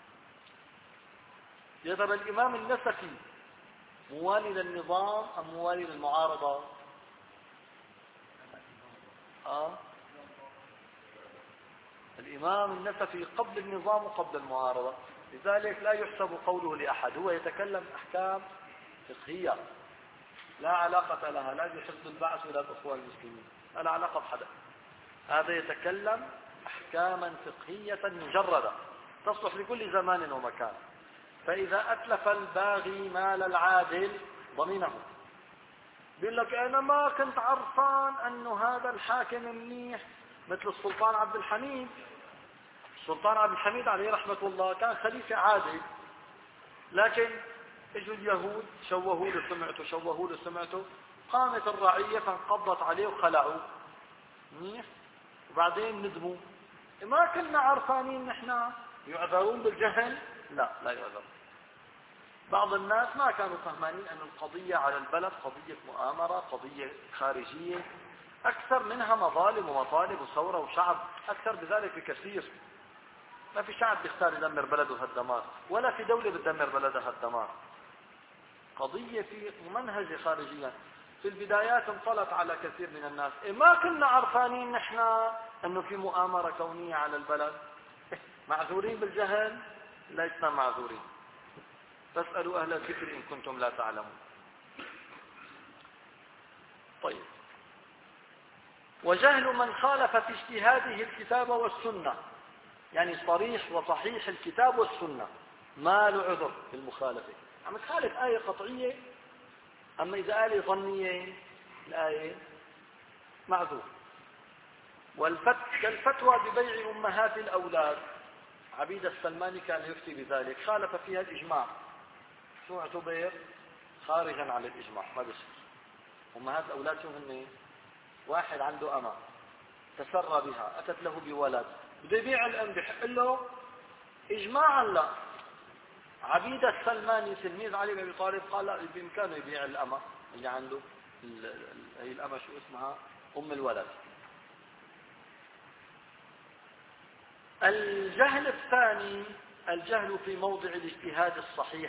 يا ترى الامام النسفي موالي للنظام ام موالي للمعارضه؟ اه الامام النسفي قبل النظام وقبل المعارضه، لذلك لا يحسب قوله لاحد. هو يتكلم احكام فقهيه لا علاقه لها لا بحزب البعث ولا باخوان المسلمين، لا علاقه بحدا. هذا يتكلم احكاما فقهيه مجرده تصلح لكل زمان ومكان. فاذا اتلف الباغي مال العادل ضمنه. بيقول لك انا ما كنت عرفان انه هذا الحاكم منيح، مثل السلطان عبد الحميد. السلطان عبد الحميد عليه رحمه الله كان خليفه عادل، لكن اجوا اليهود شوهوا له سمعته شوهوا له سمعته قامت الرعيه فانقضت عليه وخلعوه منيح، وبعدين ندموا. ما كنا عرفانين نحن. يعذرون بالجهل؟ لا لا يعذر. بعض الناس ما كانوا فهمانين أن القضية على البلد قضية مؤامرة، قضية خارجية أكثر منها مظالم ومطالب وثورة وشعب أكثر بذلك بكثير. ما في شعب بيختار يدمر بلده هالدمار، ولا في دولة بتدمر بلدها هالدمار. قضية في ممنهجة خارجية. في البدايات انطلت على كثير من الناس. إيه ما كنا عرفانين نحن أنه في مؤامرة كونية على البلد. معذورين بالجهل؟ لسنا معذورين. فاسألوا أهل الذكر إن كنتم لا تعلمون. طيب، وجهل من خالف في اجتهاده الكتاب والسنة، يعني صريح وصحيح الكتاب والسنة ما له عذر في المخالفة. عم تخالف آية قطعية، أما إذا آية ظنية الآية معذور. والفت كالفتوى ببيع أمهات الأولاد. عبيد السلماني كان يفتي بذلك، خالف فيها الإجماع. شو اعتبر؟ خارجا عن الإجماع، ما بصير. أمهات الأولاد شو هن؟ واحد عنده أمة تسرى بها، أتت له بولد، بده يبيع الأم، بحق له إجماعا لا. عبيد السلماني تلميذ علي بن أبي طالب قال لا، بإمكانه يبيع الأمة اللي عنده. هي الأمة شو اسمها؟ أم الولد. الجهل الثاني الجهل في موضع الاجتهاد الصحيح.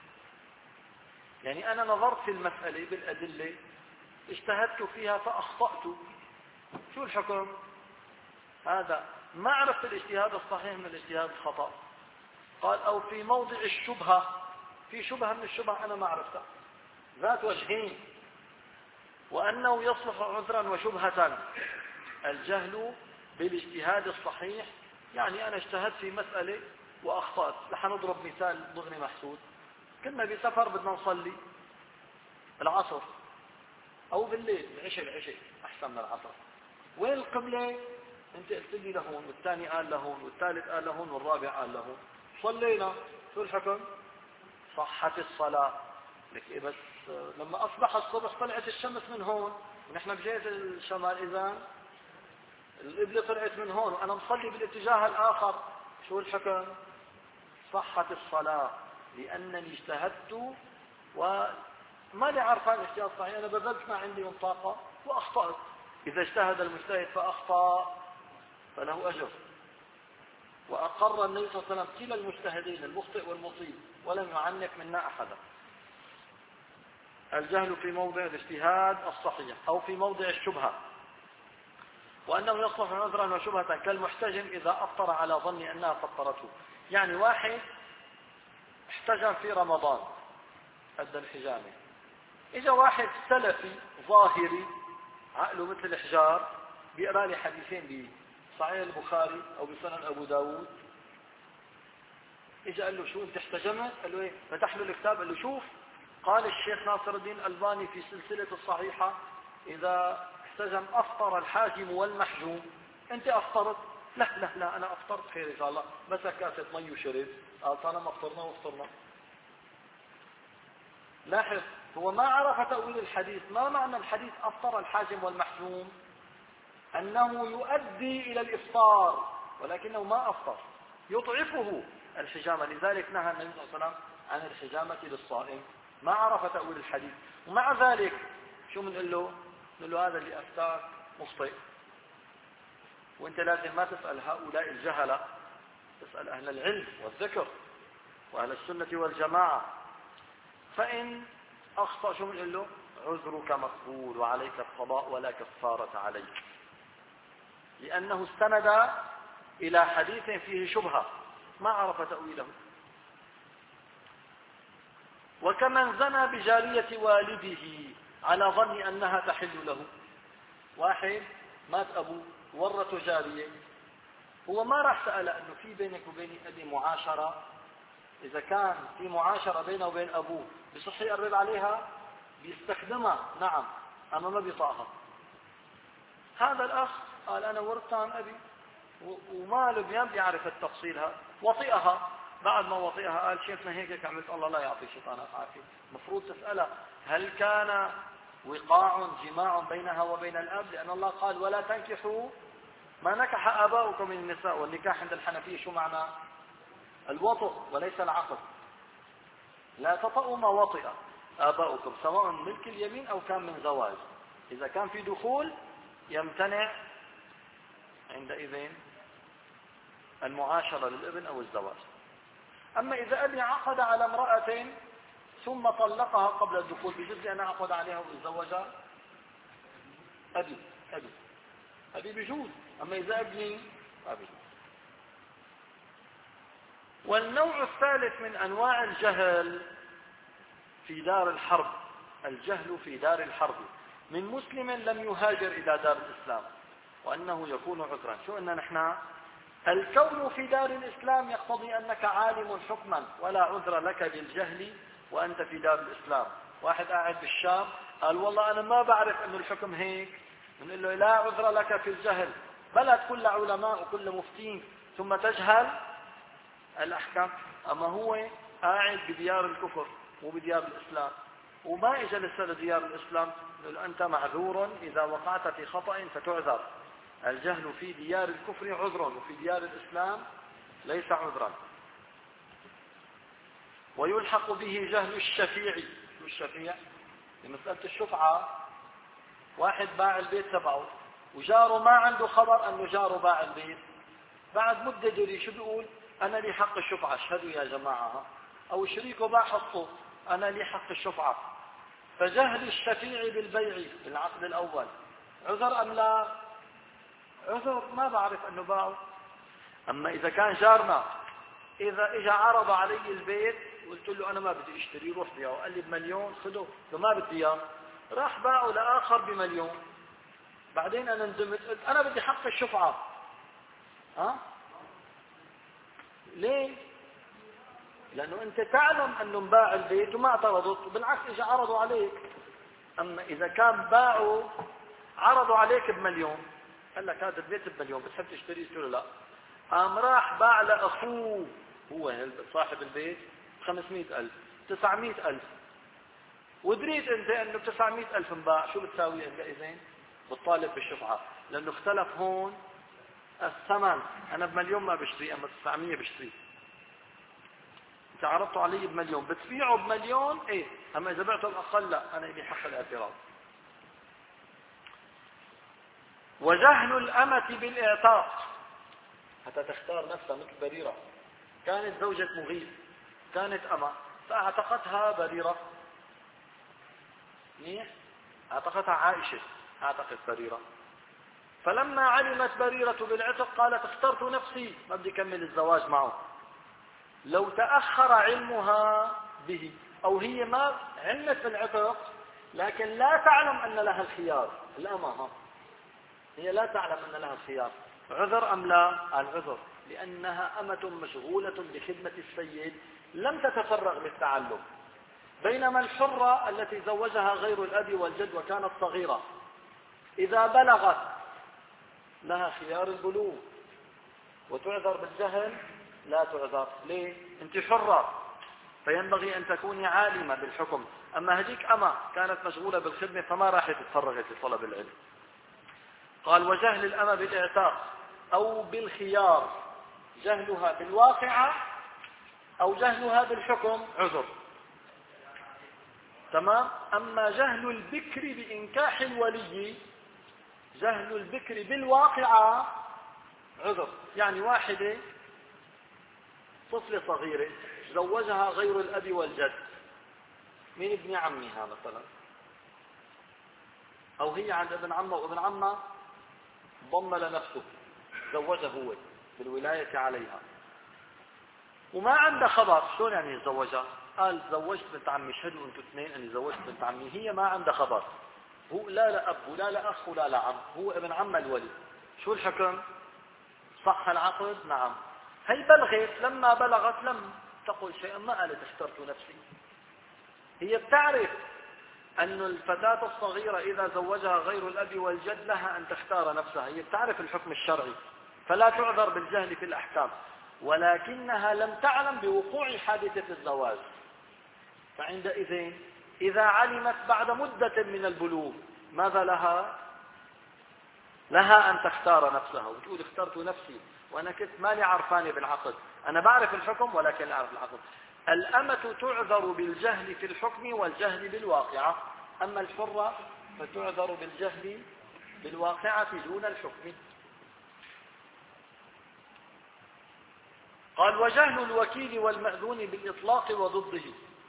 يعني أنا نظرت في المسألة بالأدلة، اجتهدت فيها فأخطأت، شو الحكم؟ هذا ما عرفت الاجتهاد الصحيح من الاجتهاد الخطأ. قال أو في موضع الشبهة، في شبهة من الشبهة أنا ما عرفتها ذات وجهين، وأنه يصلح عذرا وشبهة. الجهل بالاجتهاد الصحيح يعني أنا اجتهدت في مسألة وأخطأت. رح نضرب مثال ضغني محسود. كنا بسفر بدنا نصلي العصر أو بالليل، العشاء العشاء أحسن من العصر. وين القبلة؟ أنت قلت لي لهون، والثاني قال لهون، والثالث قال لهون، والرابع قال لهون. صلينا، شو الحكم؟ صحت الصلاة. لك إيه بس لما أصبح الصبح طلعت الشمس من هون ونحن بجهة الشمال، إذا القبلة طلعت من هون وأنا مصلي بالاتجاه الآخر، شو الحكم؟ صحت الصلاة، لأنني اجتهدت وما لي عرفان الاجتهاد صحيح، أنا بذلت ما عندي من طاقة وأخطأت. إذا اجتهد المجتهد فأخطأ فله أجر. وأقر النبي صلى الله عليه وسلم كلا المجتهدين المخطئ والمصيب ولم يعنف منا أحدا. الجهل في موضع الاجتهاد الصحيح أو في موضع الشبهة، وأنه يصلح عذرا وشبهة كالمحتجم إذا أفطر على ظن أنها فطرته. يعني واحد احتجم في رمضان أدى الحجامة، إذا واحد سلفي ظاهري عقله مثل الحجار بيقرأ لي حديثين بصحيح البخاري أو بسنن أبو داود، إجا قال له شو أنت احتجمت؟ قال له إيه؟ فتح له الكتاب قال له شوف قال الشيخ ناصر الدين الألباني في سلسلة الصحيحة إذا احتجم أفطر الحاجم والمحجوم. أنت أفطرت؟ لا لا لا أنا أفطرت، خير إن شاء الله، مسك كاسة مي وشرب، قال طالما أفطرنا وافطرنا. لاحظ هو ما عرف تأويل الحديث. ما معنى الحديث أفطر الحاجم والمحجوم؟ أنه يؤدي إلى الإفطار ولكنه ما أفطر، يضعفه الحجامة. لذلك نهى النبي صلى الله عليه وسلم عن الحجامة للصائم. ما عرف تأويل الحديث، ومع ذلك شو بنقول له؟ بنقول له هذا اللي أفتاك مخطئ. وانت لازم ما تسأل هؤلاء الجهلة، تسأل أهل العلم والذكر وأهل السنة والجماعة. فإن أخطأ شو بنقول له؟ عذرك مقبول وعليك القضاء ولا كفارة عليك، لأنه استند إلى حديث فيه شبهة ما عرف تأويله. وكمن زنى بجارية والده على ظن أنها تحل له. واحد مات أبوه ورث جارية، هو ما راح سأل أنه في بينك وبين أبي معاشرة، إذا كان في معاشرة بينه وبين أبوه بصح يقرب عليها بيستخدمها، نعم، أما ما بيطاعها. هذا الأخ قال أنا ورثتها عن أبي وما له بيان بيعرف التفصيلها، وطئها. بعد ما وطئها قال شيخنا هيك عملت، الله لا يعطي شيطانك عافية. مفروض تسألها هل كان وقاع جماع بينها وبين الأب، لأن الله قال ولا تنكحوا ما نكح آباؤكم من النساء. والنكاح عند الحنفية شو معنى؟ الوطئ وليس العقد. لا تطأوا ما وطئ آباؤكم، سواء ملك اليمين أو كان من زواج. إذا كان في دخول يمتنع عندئذ المعاشرة للابن أو الزواج. أما إذا أبي عقد على امرأة ثم طلقها قبل الدخول، بجوز أنا أعقد عليها وأتزوجها؟ أبي أبي أبي بجوز. أما إذا ابني أبي. والنوع الثالث من أنواع الجهل في دار الحرب، الجهل في دار الحرب من مسلم لم يهاجر إلى دار الإسلام وأنه يكون عذرا. شو قلنا نحن؟ الكون في دار الإسلام يقتضي أنك عالم حكما ولا عذر لك بالجهل وأنت في دار الإسلام. واحد قاعد بالشام قال والله أنا ما بعرف أن الحكم هيك، بنقول له لا عذر لك في الجهل. بلد كل علماء وكل مفتين ثم تجهل الأحكام. أما هو قاعد بديار الكفر وبديار الإسلام وما إجا لسه لديار الإسلام، نقول أنت معذور إذا وقعت في خطأ فتعذر. الجهل في ديار الكفر عذر وفي ديار الإسلام ليس عذرا. ويلحق به جهل الشفيع. الشفيع لمسألة الشفعة، واحد باع البيت تبعه وجاره ما عنده خبر أنه جاره باع البيت، بعد مدة جري شو بيقول؟ أنا لي حق الشفعة، اشهدوا يا جماعة. أو شريكه باع حصه، أنا لي حق الشفعة. فجهل الشفيع بالبيع بالعقد الأول عذر أم لا؟ عذر، ما بعرف أنه باعه. أما إذا كان جارنا إذا إجا عرض علي البيت قلت له أنا ما بدي اشتري، روح بيعه، قال لي بمليون خده، ما بدي إياه، راح باعه لآخر بمليون. بعدين أنا ندمت قلت أنا بدي حق الشفعة. ها؟ ليه؟ لأنه أنت تعلم أنه باع البيت وما اعترضت، بالعكس إجا عرضوا عليك. أما إذا كان باعوا عرضوا عليك بمليون، قال لك هذا البيت بمليون بتحب تشتري؟ قلت له لا. قام راح باع لأخوه هو صاحب البيت بخمسمائة ألف، تسعمائة ألف، ودريت أنت أنه بتسعمائة ألف انباع، شو بتساوي أنت إذن؟ بتطالب بالشفعة، لأنه اختلف هون الثمن. أنا بمليون ما بشتري، أما تسعمائة بشتري. أنت عرضته علي بمليون، بتبيعه بمليون إيه، أما إذا بعته بأقل لا، أنا لي حق الاعتراض. وجهل الأمة بالإعتاق، حتى تختار نفسها مثل بريرة، كانت زوجة مغيث، كانت أمة فاعتقتها بريرة. منيح؟ اعتقتها عائشة، اعتقت بريرة. فلما علمت بريرة بالعتق قالت اخترت نفسي، ما بدي كمل الزواج معه. لو تأخر علمها به، أو هي ما علمت بالعتق لكن لا تعلم أن لها الخيار، الأمة ها هي لا تعلم أن لها الخيار، عذر أم لا؟ العذر، لأنها أمة مشغولة بخدمة السيد لم تتفرغ للتعلم. بينما الحرة التي زوجها غير الأب والجد وكانت صغيرة إذا بلغت لها خيار البلوغ، وتعذر بالجهل لا تعذر. ليه؟ أنت حرة، فينبغي أن تكوني عالمة بالحكم. أما هذيك أما كانت مشغولة بالخدمة فما راحت تفرغت لطلب العلم. قال وجهل الأمة بالإعتاق أو بالخيار، جهلها بالواقعة أو جهلها بالحكم عذر. تمام. أما جهل البكر بإنكاح الولي، جهل البكر بالواقعة عذر. يعني واحدة طفلة صغيرة زوجها غير الأب والجد من ابن عمها مثلا، أو هي عند ابن عمها وابن عمها ضم لنفسه زوجها هو بالولاية عليها وما عنده خبر. شلون يعني زوجها؟ قال زوجت بنت عمي، شهدوا انتوا اثنين اني زوجت بنت عمي. هي ما عنده خبر، هو لا لا أب ولا لا أخ ولا لا عم، هو ابن عمها الولي. شو الحكم؟ صح العقد؟ نعم. هي بلغت، لما بلغت لم تقل شيئا، ما قالت اخترت نفسي. هي بتعرف أن الفتاة الصغيرة إذا زوجها غير الأب والجد لها أن تختار نفسها، هي بتعرف الحكم الشرعي فلا تعذر بالجهل في الأحكام، ولكنها لم تعلم بوقوع حادثة الزواج. فعندئذ إذا علمت بعد مدة من البلوغ ماذا لها؟ لها أن تختار نفسها وتقول اخترت نفسي وأنا كنت ماني عرفاني بالعقد، أنا بعرف الحكم ولكن لا أعرف العقد. الأمة تعذر بالجهل في الحكم والجهل بالواقعة، أما الحرة فتعذر بالجهل بالواقعة دون الحكم. قال وجهل الوكيل والمأذون بالإطلاق وضده.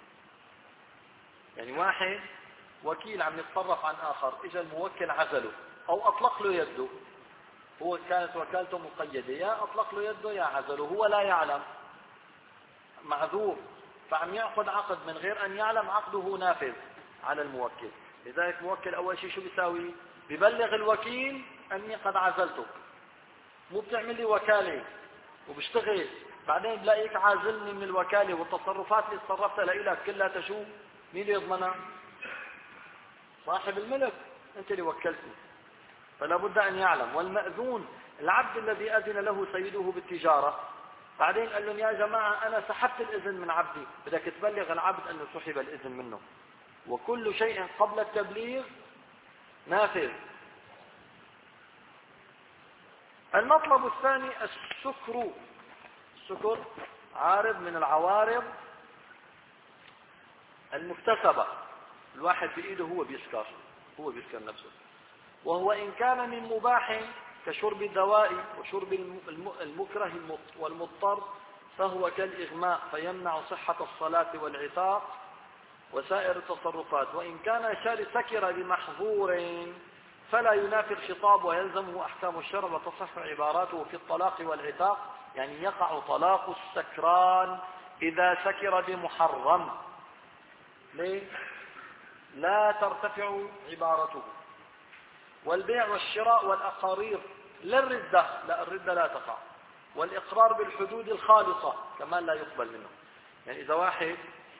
يعني واحد وكيل عم يتصرف عن آخر، إجا الموكل عزله أو أطلق له يده، هو كانت وكالته مقيدة، يا أطلق له يده يا عزله، هو لا يعلم، معذور، فعم يأخذ عقد من غير أن يعلم، عقده نافذ على الموكل. لذلك الموكل أول شيء شو بيساوي؟ ببلغ الوكيل أني قد عزلتك، مو بتعمل لي وكالة وبشتغل بعدين بلاقيك عازلني من الوكالة والتصرفات اللي تصرفتها لإلك كلها تشو، مين اللي يضمنها؟ صاحب الملك، أنت اللي وكلتني، فلا بد أن يعلم. والمأذون العبد الذي أذن له سيده بالتجارة، بعدين قال لهم يا جماعة أنا سحبت الإذن من عبدي، بدك تبلغ العبد أنه سحب الإذن منه، وكل شيء قبل التبليغ نافذ. المطلب الثاني السكر. السكر عارض من العوارض المكتسبة، الواحد بإيده هو بيسكر، هو بيسكر نفسه، وهو إن كان من مباح كشرب الدواء وشرب المكره والمضطر فهو كالإغماء فيمنع صحة الصلاة والعتاق وسائر التصرفات. وإن كان سكر بمحظور فلا ينافي الخطاب ويلزمه أحكام الشرع وتصح عباراته في الطلاق والعتاق. يعني يقع طلاق السكران إذا سكر بمحرم، ليه؟ لا ترتفع عبارته. والبيع والشراء والأقارير لا الردة، لا الردة لا تقع. والإقرار بالحدود الخالصة كمان لا يقبل منه. يعني إذا واحد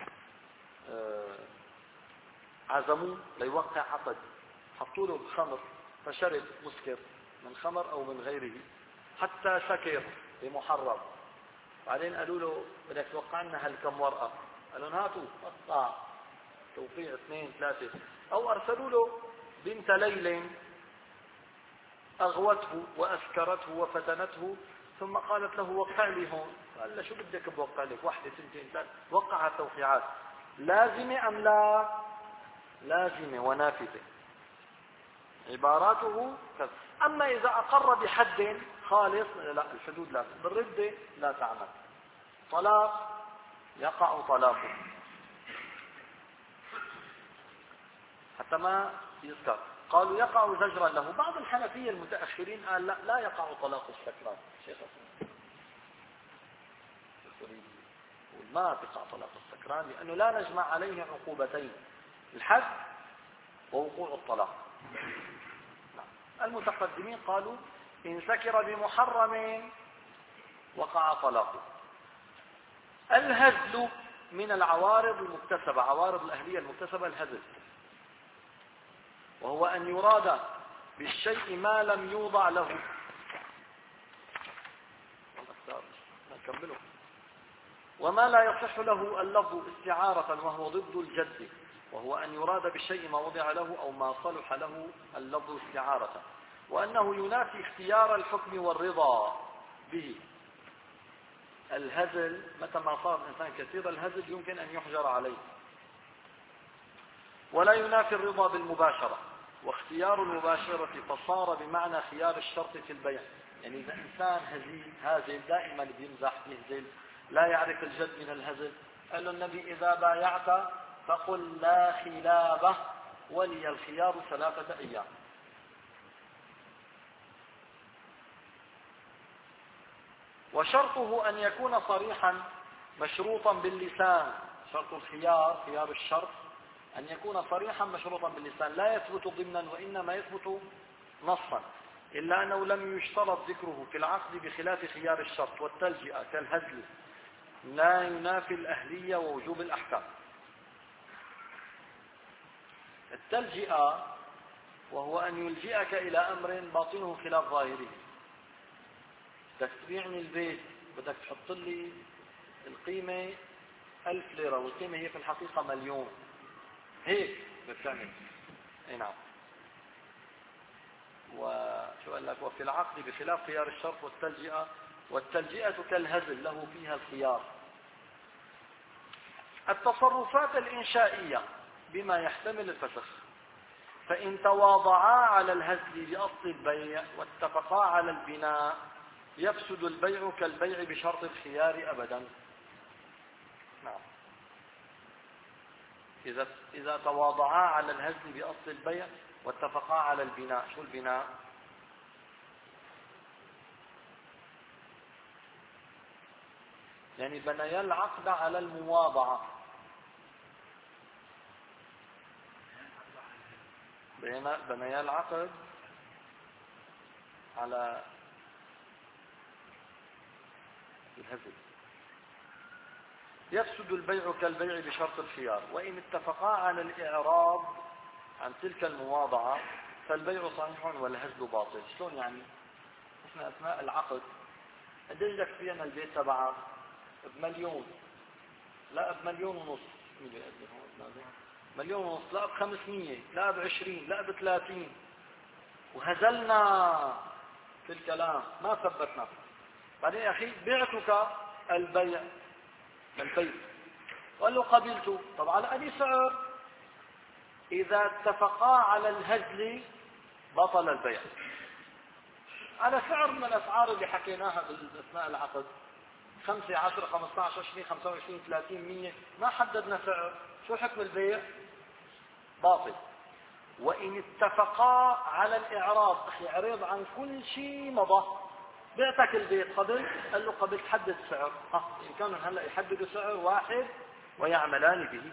عزموه ليوقع عقد، حطوا له خمر فشرب مسكر من خمر أو من غيره حتى سكر بمحرم، بعدين قالوا له بدك توقع لنا هالكم ورقة، قالوا هاتوا قطع توقيع اثنين ثلاثة، أو أرسلوا له بنت ليل أغوته وأسكرته وفتنته ثم قالت له وقع لي هون، قال له شو بدك بوقع لك، واحدة سنتين ثلاثة، وقع التوقيعات. لازمة أم لا؟ لازمة ونافذة، عباراته كذا. أما إذا أقر بحد خالص لا، الحدود لا، بالردة لا تعمل. طلاق يقع طلاقه حتى ما يذكر. قالوا يقع زجرا له. بعض الحنفية المتأخرين قال لا لا يقع طلاق السكران، شيخ ما تقع طلاق السكران لأنه لا نجمع عليه عقوبتين، الحد ووقوع الطلاق. المتقدمين قالوا إن سكر بمحرم وقع طلاقه. الهزل من العوارض المكتسبة، عوارض الأهلية المكتسبة الهزل، وهو أن يراد بالشيء ما لم يوضع له. نكمله. وما لا يصح له اللفظ استعارة وهو ضد الجد، وهو أن يراد بالشيء ما وضع له أو ما صلح له اللفظ استعارة، وأنه ينافي اختيار الحكم والرضا به. الهزل متى ما صار الإنسان كثير الهزل يمكن أن يحجر عليه. ولا ينافي الرضا بالمباشرة، واختيار المباشرة فصار بمعنى خيار الشرط في البيع. يعني إذا إنسان هزيل هازل دائما بيمزح يهزل لا يعرف الجد من الهزل، قال له النبي إذا بايعت فقل لا خلابه ولي الخيار ثلاثة أيام. وشرطه أن يكون صريحا مشروطا باللسان. شرط الخيار خيار الشرط أن يكون صريحا مشروطا باللسان، لا يثبت ضمنا وإنما يثبت نصا، إلا أنه لم يشترط ذكره في العقد بخلاف خيار الشرط. والتلجئة كالهزل لا ينافي الأهلية ووجوب الأحكام. التلجئة وهو أن يلجئك إلى أمر باطنه خلاف ظاهره. بدك تبيعني البيت، بدك تحط لي القيمة ألف ليرة والقيمة هي في الحقيقة مليون، هيك بدك تعمل. اي نعم. وشو قال لك؟ وفي العقد بخلاف خيار الشرط والتلجئة، والتلجئة كالهزل له فيها الخيار. التصرفات الإنشائية بما يحتمل الفسخ، فإن تواضعا على الهزل بأصل البيع واتفقا على البناء يفسد البيع كالبيع بشرط الخيار أبدا. نعم. إذا إذا تواضعا على الهزل بأصل البيع واتفقا على البناء. شو البناء؟ يعني بنيا العقد على المواضعة، بنيا العقد على الهزل يفسد البيع كالبيع بشرط الخيار، وإن اتفقا على الإعراض عن تلك المواضعة فالبيع صحيح والهزل باطل. شلون يعني؟ احنا أثناء العقد قديش بدك تبيعنا البيت تبعك؟ بمليون، لا بمليون ونص، مليون ونص، لا بخمسمية، لا بعشرين، لا بثلاثين، وهزلنا في الكلام ما ثبتنا. بعدين يا أخي بعتك البيع البيت، قال له قبلته. طب على أي سعر؟ إذا اتفقا على الهزل بطل البيع على سعر من الأسعار اللي حكيناها أثناء العقد، خمسة عشر خمسة عشر عشرين خمسة وعشرين ثلاثين مية، ما حددنا سعر. شو حكم البيع؟ باطل. وإن اتفقا على الإعراض، أخي عرض عن كل شيء مضى، بعتك البيت قبل، قال له قبل تحدد سعر، ها إن كانوا هلا يحددوا سعر واحد ويعملان به.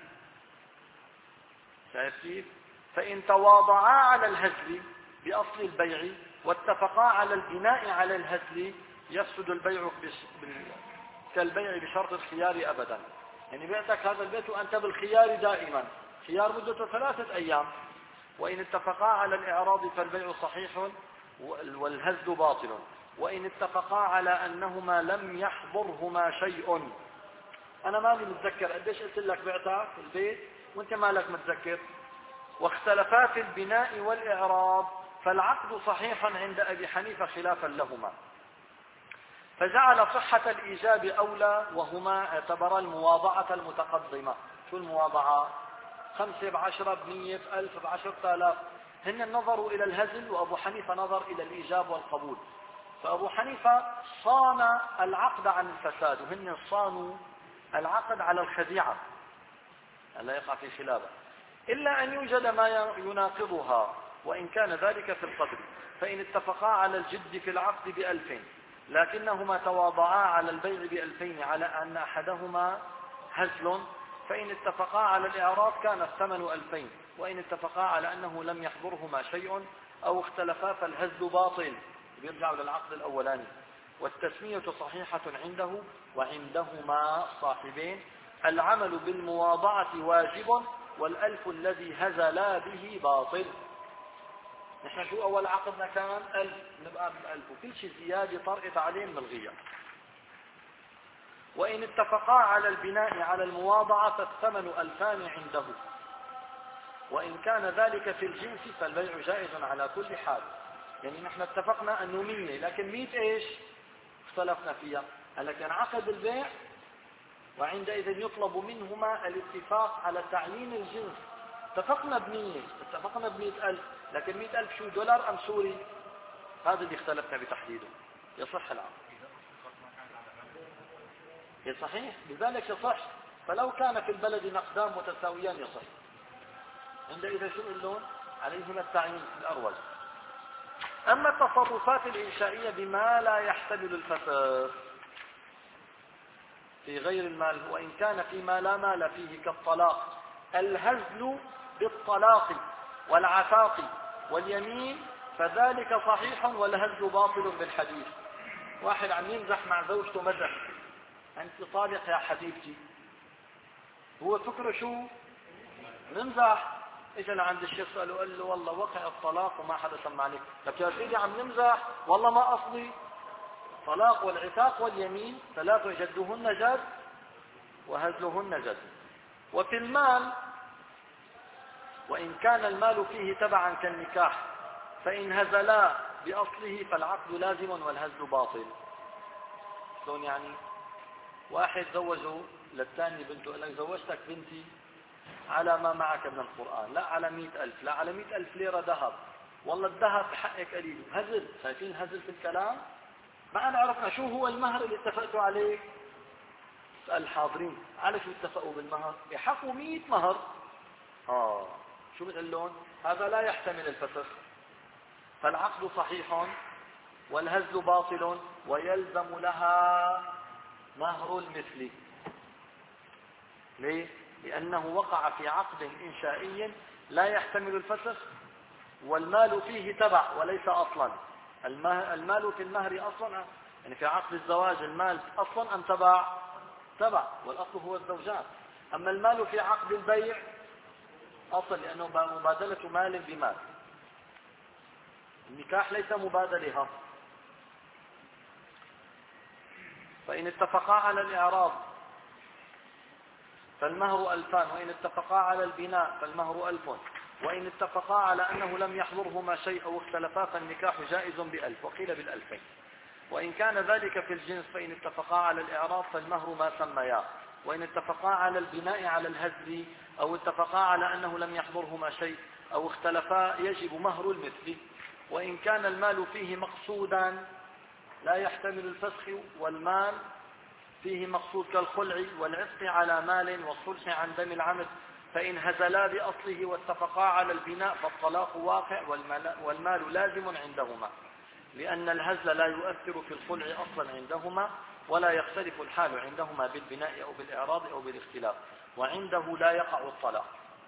شايف كيف؟ فإن تواضعا على الهزل بأصل البيع واتفقا على البناء على الهزل يفسد البيع كالبيع بشرط الخيار أبدا. يعني بعتك هذا البيت وأنت بالخيار دائما، خيار مدته ثلاثة أيام. وإن اتفقا على الإعراض فالبيع صحيح والهزل باطل. وإن اتفقا على أنهما لم يحضرهما شيء. أنا مالي متذكر قديش قلت لك بعتك البيت وأنت مالك متذكر. واختلفا في البناء والإعراض فالعقد صحيح عند أبي حنيفة خلافا لهما، فجعل صحة الإيجاب أولى، وهما اعتبرا المواضعة المتقدمة. شو المواضعة؟ خمسة بعشرة بمية بألف بعشرة آلاف. هن نظروا إلى الهزل وأبو حنيفة نظر إلى الإيجاب والقبول. فأبو حنيفة صان العقد عن الفساد، وهن صانوا العقد على الخديعة لا يقع في خلافه، إلا أن يوجد ما يناقضها، وإن كان ذلك في القدر. فإن اتفقا على الجد في العقد بألفين لكنهما تواضعا على البيع بألفين على أن أحدهما هزل، فإن اتفقا على الإعراض كان الثمن ألفين. وإن اتفقا على أنه لم يحضرهما شيء أو اختلفا فالهزل باطل، بيرجعوا للعقد الأولاني. والتسمية صحيحة عنده وعندهما صاحبين. العمل بالمواضعة واجب، والألف الذي هزلا به باطل. نحن شو أول عقدنا كان ألف، نبقى بالألف، وكل شيء زيادة طرقت عليه ملغية. وإن اتفقا على البناء على المواضعة فالثمن ألفان عنده، وإن كان ذلك في الجنس فالبيع جائز على كل حال. يعني نحن اتفقنا أنه مية، لكن مية إيش اختلفنا فيها، لكن عقد البيع وعندئذ يطلب منهما الاتفاق على تعيين الجنس. اتفقنا بمية، اتفقنا بمئة ألف، لكن مئة ألف شو دولار أم سوري؟ هذا اللي اختلفنا بتحديده. يصح العقد. صحيح، لذلك يصح. فلو كان في البلد نقدان متساويان يصح. عندئذ شو اللون؟ عليهما التعيين الأروج. أما التصرفات الإنشائية بما لا يحتمل الفساد في غير المال، وإن كان فيما لا مال فيه كالطلاق، الهزل بالطلاق والعتاق واليمين فذلك صحيح، والهزل باطل بالحديث. واحد عم يمزح مع زوجته مزح، أنت طالق يا حبيبتي، هو فكره شو؟ نمزح. اجى لعند الشيخ سأله قال له والله وقع الطلاق وما حدا سمع لك. لك يا سيدي عم نمزح، والله ما قصدي. طلاق والعتاق واليمين ثلاث جدهن جد وهزلهن جد. وفي المال، وإن كان المال فيه تبعا كالنكاح فإن هزلا بأصله فالعقد لازم والهزل باطل. شلون يعني؟ واحد زوجه للثاني بنته، قال لك زوجتك بنتي على ما معك من القرآن، لا على مئة ألف، لا على مئة ألف ليرة ذهب، والله الذهب بحقك قليل. هزل. شايفين هزل في الكلام؟ ما أنا عرفنا شو هو المهر اللي اتفقتوا عليه. سأل الحاضرين على شو اتفقوا بالمهر؟ يحقوا مئة مهر. آه شو بتقول لهم؟ هذا لا يحتمل الفسخ، فالعقد صحيح والهزل باطل ويلزم لها مهر المثل. ليه؟ لأنه وقع في عقد إنشائي لا يحتمل الفسخ، والمال فيه تبع وليس أصلا. المال في المهر أصلا، يعني في عقد الزواج المال أصلا أم تبع؟ تبع، والأصل هو الزوجات. أما المال في عقد البيع أصل، لأنه مبادلة مال بمال. النكاح ليس مبادلها. فإن اتفقا على الإعراض فالمهر ألفان، وإن اتفقا على البناء فالمهر ألف، وإن اتفقا على أنه لم يحضرهما شيء أو اختلفا فالنكاح جائز بألف، وقيل بالألفين. وإن كان ذلك في الجنس فإن اتفقا على الإعراض فالمهر ما سميا، وإن اتفقا على البناء على الهزل أو اتفقا على أنه لم يحضرهما شيء أو اختلفا يجب مهر المثل. وإن كان المال فيه مقصودا لا يحتمل الفسخ، والمال فيه مقصود كالخلع والعتق على مال والصلح عن دم العمد، فإن هزلا بأصله واتفقا على البناء فالطلاق واقع والمال لازم عندهما، لأن الهزل لا يؤثر في الخلع أصلا عندهما، ولا يختلف الحال عندهما بالبناء أو بالإعراض أو بالاختلاف، وعنده لا يقع الطلاق.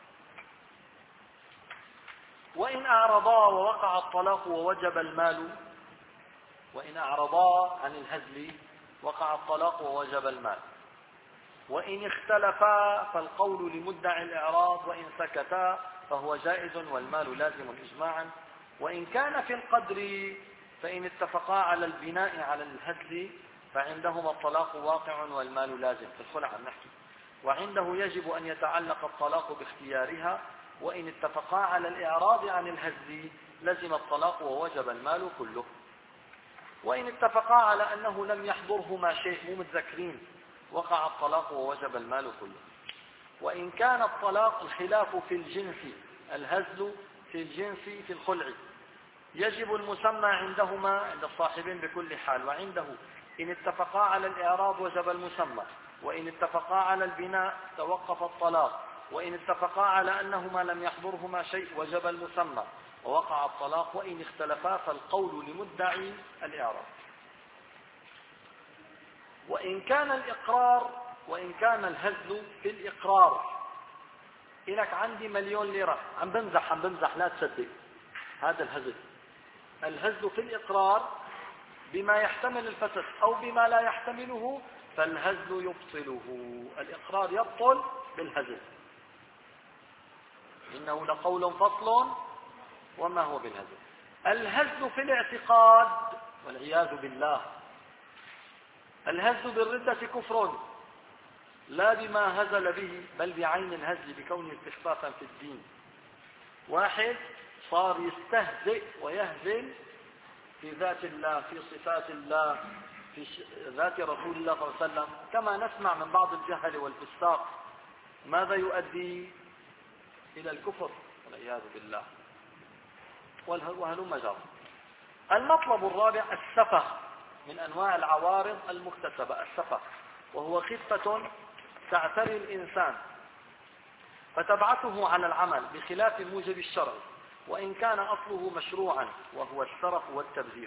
وإن أعرضا ووقع الطلاق ووجب المال، وإن أعرضا عن الهزل وقع الطلاق ووجب المال. وإن اختلفا فالقول لمدعي الإعراض، وإن سكتا فهو جائز والمال لازم إجماعا. وإن كان في القدر فإن اتفقا على البناء على الهزل فعندهما الطلاق واقع والمال لازم. تدخل عن نحكي. وعنده يجب أن يتعلق الطلاق باختيارها، وإن اتفقا على الإعراض عن الهزل لزم الطلاق ووجب المال كله. وإن اتفقا على أنه لم يحضرهما شيء، مو متذكرين، وقع الطلاق ووجب المال كله. وإن كان الطلاق الخلاف في الجنس، الهزل في الجنس في الخلع، يجب المسمى عندهما عند الصاحبين بكل حال. وعنده إن اتفقا على الإعراض وجب المسمى، وإن اتفقا على البناء توقف الطلاق، وإن اتفقا على أنهما لم يحضرهما شيء وجب المسمى ووقع الطلاق. وإن اختلفا فالقول لمدعي الإعراض. وإن كان الإقرار، وإن كان الهزل في الإقرار، إلك عندي مليون ليرة، عم بمزح عم بمزح لا تصدق، هذا الهزل. الهزل في الإقرار بما يحتمل الفسخ أو بما لا يحتمله فالهزل يبطله. الإقرار يبطل بالهزل. إنه لقول فصل وما هو بالهزل. الهزل في الاعتقاد والعياذ بالله، الهزل بالردة كفر، لا بما هزل به بل بعين الهزل بكونه استخفافا في الدين. واحد صار يستهزئ ويهزل في ذات الله، في صفات الله، في ذات رسول الله صلى الله عليه وسلم، كما نسمع من بعض الجهل والفساق. ماذا يؤدي؟ إلى الكفر والعياذ بالله. وهلم جرى. المطلب الرابع السفه، من أنواع العوارض المكتسبة السفه، وهو خفة تعتري الإنسان فتبعثه على العمل بخلاف موجب الشرع، وإن كان أصله مشروعا، وهو السرف والتبذير.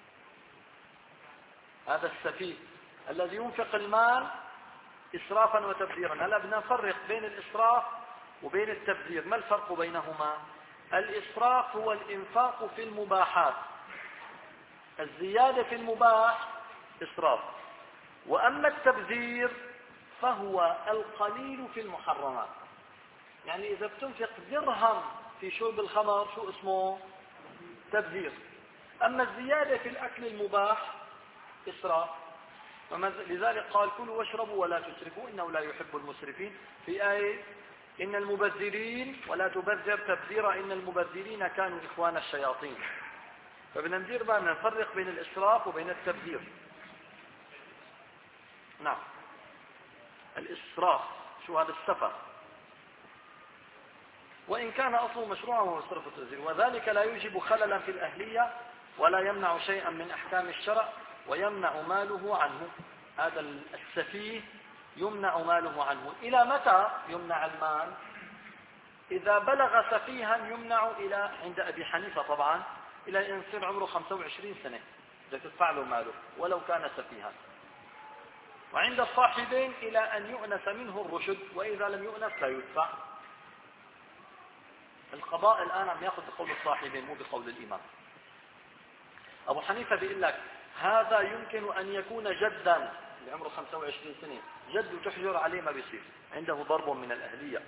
هذا السفيه الذي ينفق المال إسرافا وتبذيرا. هلا بدنا نفرق بين الإسراف وبين التبذير. ما الفرق بينهما؟ الإسراف هو الإنفاق في المباحات، الزيادة في المباح إسراف. وأما التبذير فهو القليل في المحرمات. يعني إذا بتنفق درهم في شرب الخمر شو اسمه؟ تبذير. أما الزيادة في الأكل المباح إسراف. لذلك قال كلوا واشربوا ولا تسرفوا إنه لا يحب المسرفين، في آية إن المبذرين ولا تبذر تبذيرا إن المبذرين كانوا إخوان الشياطين. فبدنا ندير بالنا نفرق بين الإسراف وبين التبذير. نعم، الإسراف شو هذا؟ السفه. وإن كان أصله مشروعا وهو الصرف والتبذير، وذلك لا يوجب خللا في الأهلية ولا يمنع شيئا من أحكام الشرع ويمنع ماله عنه. هذا السفيه يمنع ماله عنه. إلى متى يمنع المال؟ إذا بلغ سفيها يمنع إلى عند أبي حنيفة طبعا إلى أن يصير عمره خمسة وعشرين سنة إذا تدفع له ماله ولو كان سفيها. وعند الصاحبين إلى أن يؤنس منه الرشد، وإذا لم يؤنس لا يدفع. القضاء الآن عم يأخذ بقول الصاحبين مو بقول الإمام. أبو حنيفة بيقول لك هذا يمكن أن يكون جدا بعمره خمسة وعشرين سنة، جد تحجر عليه ما بيصير، عنده ضرب من الأهلية.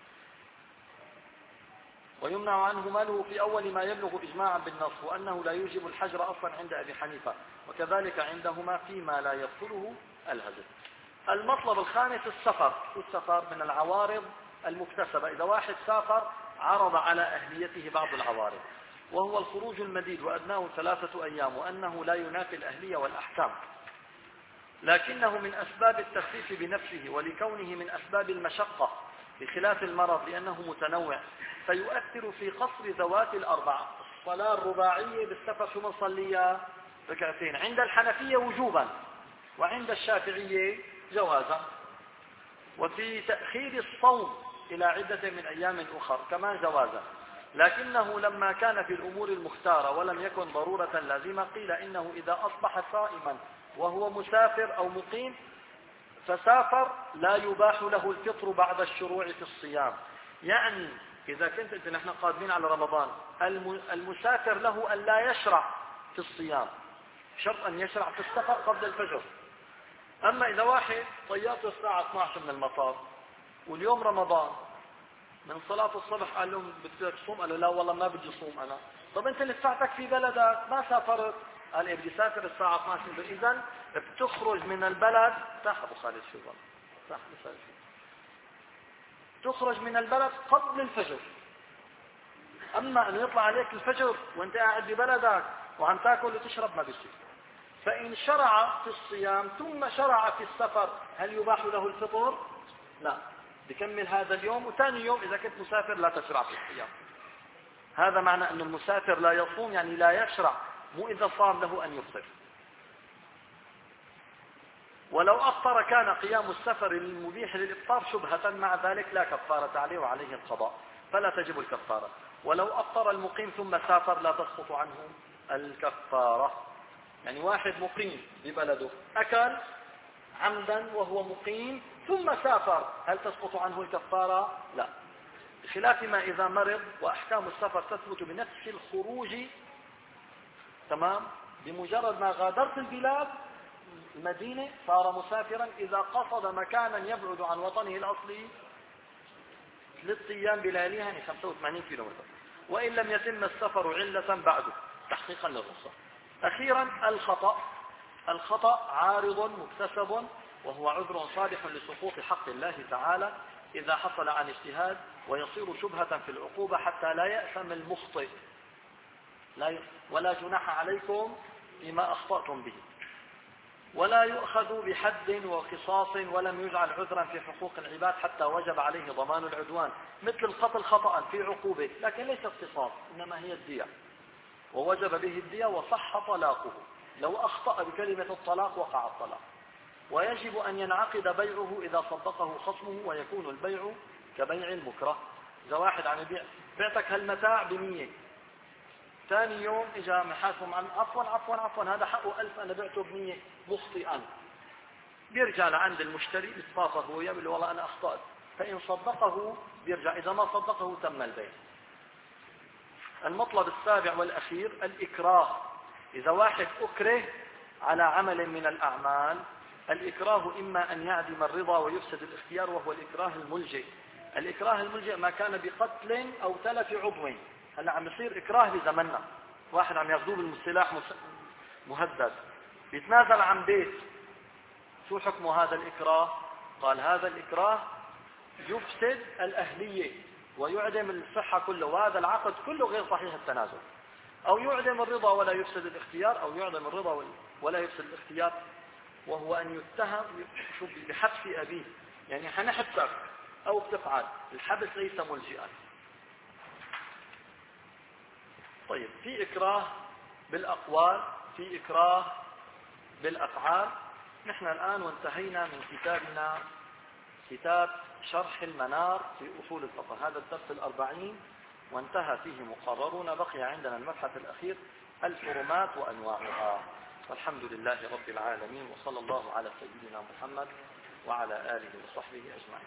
ويمنع عنه ماله في أول ما يبلغ إجماعا بالنص، وأنه لا يوجب الحجر أصلا عند أبي حنيفة، وكذلك عندهما فيما لا يدخله الهزل. المطلب الخامس السفر. السفر من العوارض المكتسبة. إذا واحد سافر عرض على أهليته بعض العوارض، وهو الخروج المديد وأدناه ثلاثة أيام، وأنه لا ينافي الأهلية والأحكام، لكنه من أسباب التخفيف بنفسه، ولكونه من أسباب المشقة بخلاف المرض لأنه متنوع، فيؤثر في قصر ذوات الأربع. الصلاة الرباعية بالسفر شو بنصليها؟ ركعتين، عند الحنفية وجوبا، وعند الشافعية جوازا. وفي تأخير الصوم إلى عدة من أيام أخر كمان جوازا، لكنه لما كان في الأمور المختارة ولم يكن ضرورة لازمة قيل إنه إذا أصبح صائما وهو مسافر أو مقيم فسافر لا يباح له الفطر بعد الشروع في الصيام. يعني إذا كنت أنت نحن قادمين على رمضان، المسافر له أن لا يشرع في الصيام، شرط أن يشرع في السفر قبل الفجر. أما إذا واحد طياته الساعة اثني عشر من المطار واليوم رمضان، من صلاة الصبح قال لهم بدك تصوم؟ قالوا لا والله ما بدي صوم أنا. طب أنت لساتك في بلدك ما سافرت؟ قال إيه بدي سافر الساعة اثني عشر. إذن بتخرج من البلد، صح أبو خالد شو ظن؟ صح مثال تخرج من البلد قبل الفجر. أما أن يطلع عليك الفجر وأنت قاعد ببلدك وعم تاكل وتشرب ما بيصير. فإن شرع في الصيام ثم شرع في السفر هل يباح له الفطر؟ لا، بكمل هذا اليوم وثاني يوم إذا كنت مسافر لا تشرع في الصيام. هذا معنى أن المسافر لا يصوم، يعني لا يشرع، مو إذا صام له أن يفطر. ولو أفطر كان قيام السفر المبيح للإفطار شبهة، مع ذلك لا كفارة عليه وعليه القضاء، فلا تجب الكفارة. ولو أفطر المقيم ثم سافر لا تسقط عنه الكفارة. يعني واحد مقيم ببلده أكل عمدا وهو مقيم ثم سافر، هل تسقط عنه الكفارة؟ لا، بخلاف ما إذا مرض، وأحكام السفر تثبت بنفس الخروج. تمام، بمجرد ما غادرت البلاد المدينة صار مسافرا إذا قصد مكانا يبعد عن وطنه الأصلي ثلاث أيام بلياليها، يعني خمسة وثمانين كيلومتر، وإن لم يتم السفر علة بعده تحقيقا للرخصة. أخيرا الخطأ. الخطأ عارض مكتسب وهو عذر صالح لسقوط حق الله تعالى إذا حصل عن اجتهاد، ويصير شبهة في العقوبة حتى لا يأثم المخطئ، لا ي... ولا جناح عليكم فيما أخطأتم به، ولا يؤخذ بحد وقصاص، ولم يجعل عذرا في حقوق العباد حتى وجب عليه ضمان العدوان، مثل القتل خطأ في عقوبة لكن ليس قصاص إنما هي الدية، ووجب به الدية وصح طلاقه. لو أخطأ بكلمة الطلاق وقع الطلاق، ويجب أن ينعقد بيعه إذا صدقه خصمه، ويكون البيع كبيع المكره. إذا واحد عم يبيع، بعتك هالمتاع بمية، ثاني يوم إجا محاسبهم عن عفوا عفوا عفوا هذا حقه ألف أنا بعته بمية مخطئا، بيرجع لعند المشتري بيتفاصل هو وياه بيقول والله أنا أخطأت، فإن صدقه بيرجع، إذا ما صدقه تم البيع. المطلب السابع والأخير الإكراه. إذا واحد أكره على عمل من الأعمال، الإكراه إما أن يعدم الرضا ويفسد الاختيار، وهو الإكراه الملجئ. الإكراه الملجئ ما كان بقتل أو تلف عضو. هلا عم يصير إكراه بزمننا، واحد عم ياخذوه بالسلاح مهدد بيتنازل عن بيت، شو حكم هذا الإكراه؟ قال هذا الإكراه يفسد الأهلية ويعدم الصحة كله، وهذا العقد كله غير صحيح التنازل. أو يعدم الرضا ولا يفسد الاختيار، أو يعدم الرضا ولا يفسد الاختيار، وهو أن يتهم بحبس أبيه، يعني حنحبسك أو بتفعل، الحبس ليس ملجئا. طيب، في إكراه بالأقوال، في إكراه بالأفعال. نحن الآن وانتهينا من كتابنا، كتاب شرح المنار في أصول الفقه، هذا الدرس الأربعين وانتهى فيه مقررنا. بقي عندنا المبحث الأخير الحرمات وأنواعها. والحمد لله رب العالمين، وصلى الله على سيدنا محمد وعلى آله وصحبه أجمعين.